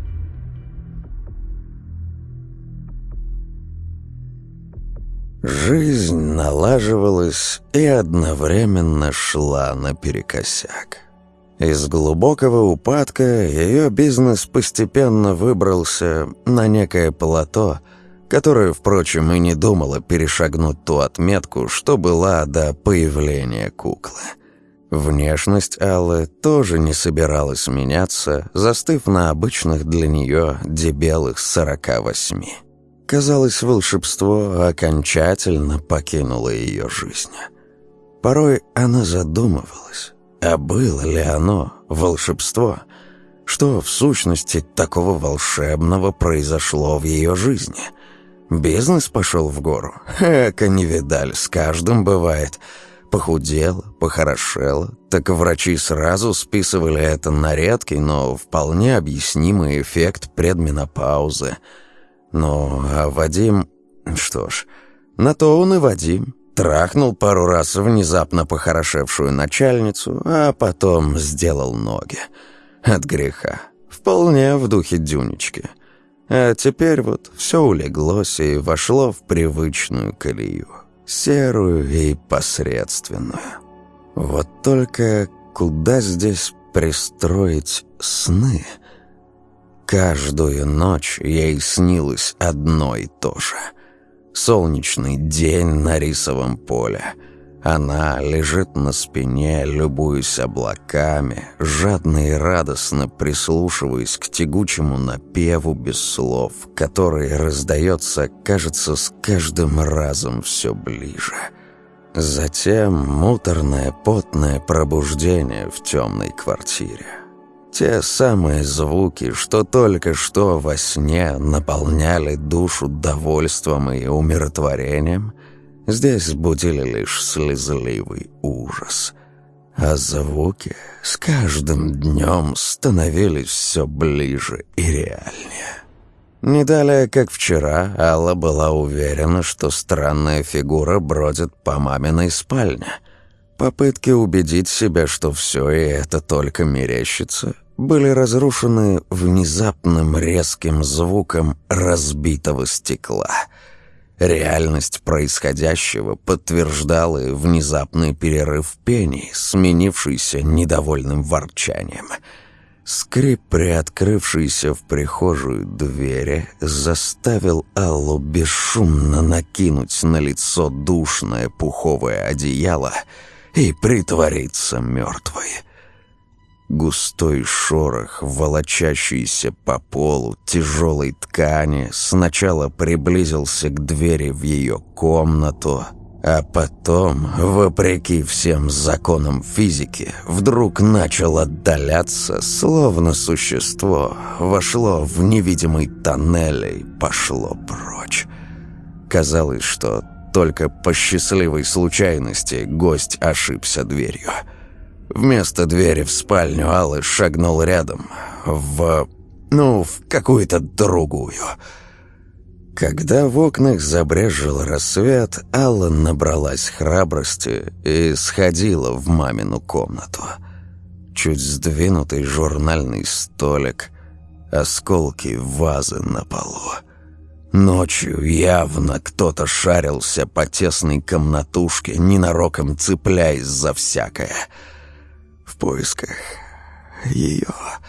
Жизнь налаживалась и одновременно шла наперекосяк. Из глубокого упадка ее бизнес постепенно выбрался на некое плато, которая, впрочем, и не думала перешагнуть ту отметку, что была до появления куклы. Внешность Аллы тоже не собиралась меняться, застыв на обычных для нее дебелых 48. Казалось, волшебство окончательно покинуло ее жизнь. Порой она задумывалась, а было ли оно, волшебство, что в сущности такого волшебного произошло в ее жизни. Бизнес пошел в гору? Эка не видали, с каждым бывает. Похудела, похорошела, так врачи сразу списывали это на редкий, но вполне объяснимый эффект предменопаузы. Ну, а Вадим... Что ж, на то он и Вадим. Трахнул пару раз внезапно похорошевшую начальницу, а потом сделал ноги. От греха. Вполне в духе Дюнечки. А теперь вот все улеглось и вошло в привычную колею. Серую и посредственную. Вот только куда здесь пристроить сны? Каждую ночь ей снилось одно и то же. Солнечный день на рисовом поле. Она лежит на спине, любуясь облаками, жадно и радостно прислушиваясь к тягучему напеву без слов, который раздается, кажется, с каждым разом все ближе. Затем муторное потное пробуждение в темной квартире. Те самые звуки, что только что во сне наполняли душу довольством и умиротворением, здесь будили лишь слезливый ужас. А звуки с каждым днем становились все ближе и реальнее. Не далее, как вчера, Алла была уверена, что странная фигура бродит по маминой спальне. Попытки убедить себя, что все и это только мерещится, были разрушены внезапным резким звуком разбитого стекла. Реальность происходящего подтверждала и внезапный перерыв в пении, сменившийся недовольным ворчанием. Скрип приоткрывшейся в прихожую двери заставил Аллу бесшумно накинуть на лицо душное пуховое одеяло и притвориться мертвой. Густой шорох, волочащийся по полу тяжелой ткани, сначала приблизился к двери в ее комнату, а потом, вопреки всем законам физики, вдруг начал отдаляться, словно существо вошло в невидимый тоннель и пошло прочь. Казалось, что только по счастливой случайности гость ошибся дверью. Вместо двери в спальню Аллы шагнул рядом, в какую-то другую. Когда в окнах забрезжил рассвет, Алла набралась храбрости и сходила в мамину комнату. Чуть сдвинутый журнальный столик, осколки вазы на полу. Ночью явно кто-то шарился по тесной комнатушке, ненароком цепляясь за всякое. В поисках ее,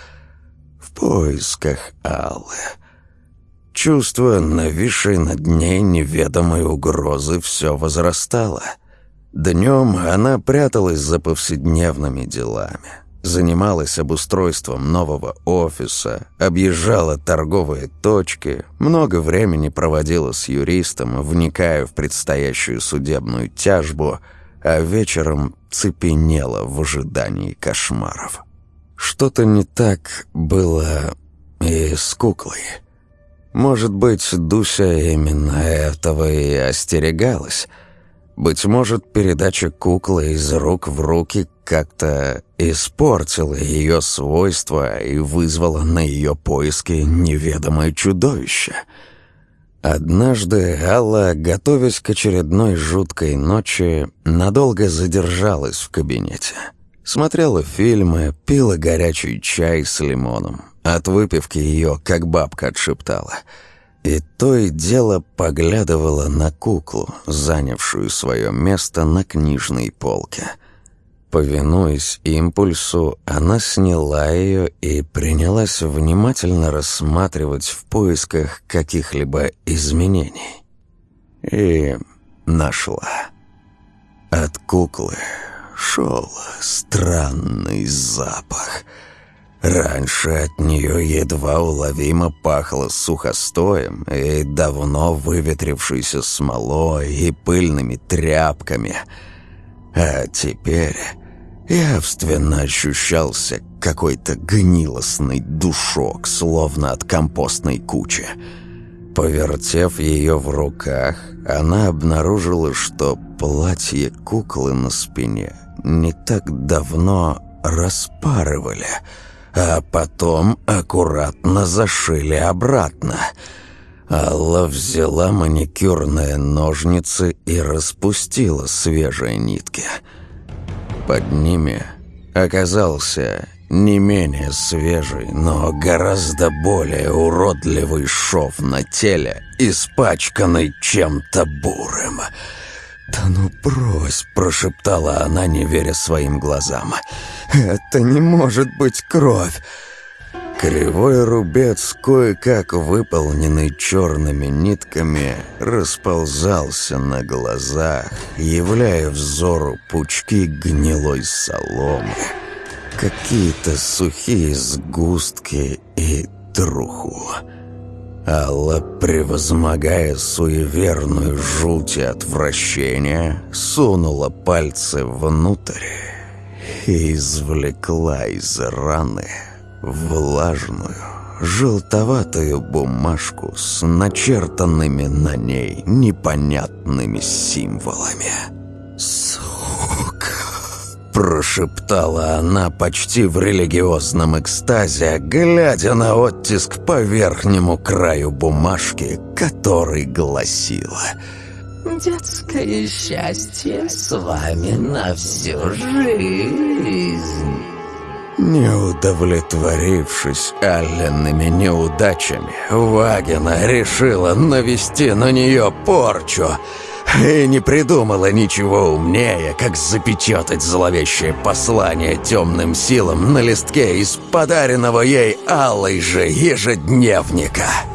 в поисках Аллы. Чувство, нависшей над ней неведомой угрозы, все возрастало. Днем она пряталась за повседневными делами, занималась обустройством нового офиса, объезжала торговые точки, много времени проводила с юристом, вникая в предстоящую судебную тяжбу, а вечером цепенела в ожидании кошмаров. Что-то не так было и с куклой. Может быть, Дуся именно этого и остерегалась. Быть может, передача куклы из рук в руки как-то испортила ее свойства и вызвала на ее поиски неведомое чудовище. Однажды Алла, готовясь к очередной жуткой ночи, надолго задержалась в кабинете. Смотрела фильмы, пила горячий чай с лимоном. От выпивки ее, как бабка, отшептала. И то и дело поглядывала на куклу, занявшую свое место на книжной полке. Повинуясь импульсу, она сняла ее и принялась внимательно рассматривать в поисках каких-либо изменений. И нашла. От куклы шел странный запах. Раньше от нее едва уловимо пахло сухостоем и давно выветрившейся смолой и пыльными тряпками. А теперь явственно ощущался какой-то гнилостный душок, словно от компостной кучи. Повертев ее в руках, она обнаружила, что платье куклы на спине не так давно распарывали, а потом аккуратно зашили обратно. Алла взяла маникюрные ножницы и распустила свежие нитки. Под ними оказался не менее свежий, но гораздо более уродливый шов на теле, испачканный чем-то бурым. «Да ну брось!» – прошептала она, не веря своим глазам. «Это не может быть кровь!» Кривой рубец, кое-как выполненный черными нитками, расползался на глазах, являя взору пучки гнилой соломы, какие-то сухие сгустки и труху. Алла, превозмогая суеверную жуть и отвращение, сунула пальцы внутрь и извлекла из раны влажную, желтоватую бумажку с начертанными на ней непонятными символами. «Сука!» – прошептала она почти в религиозном экстазе, глядя на оттиск по верхнему краю бумажки, который гласила: «Детское счастье с вами на всю жизнь». Не удовлетворившись Алленными неудачами, Вагина решила навести на нее порчу. И не придумала ничего умнее, как запечатать зловещее послание темным силам на листке из подаренного ей Аллой же ежедневника.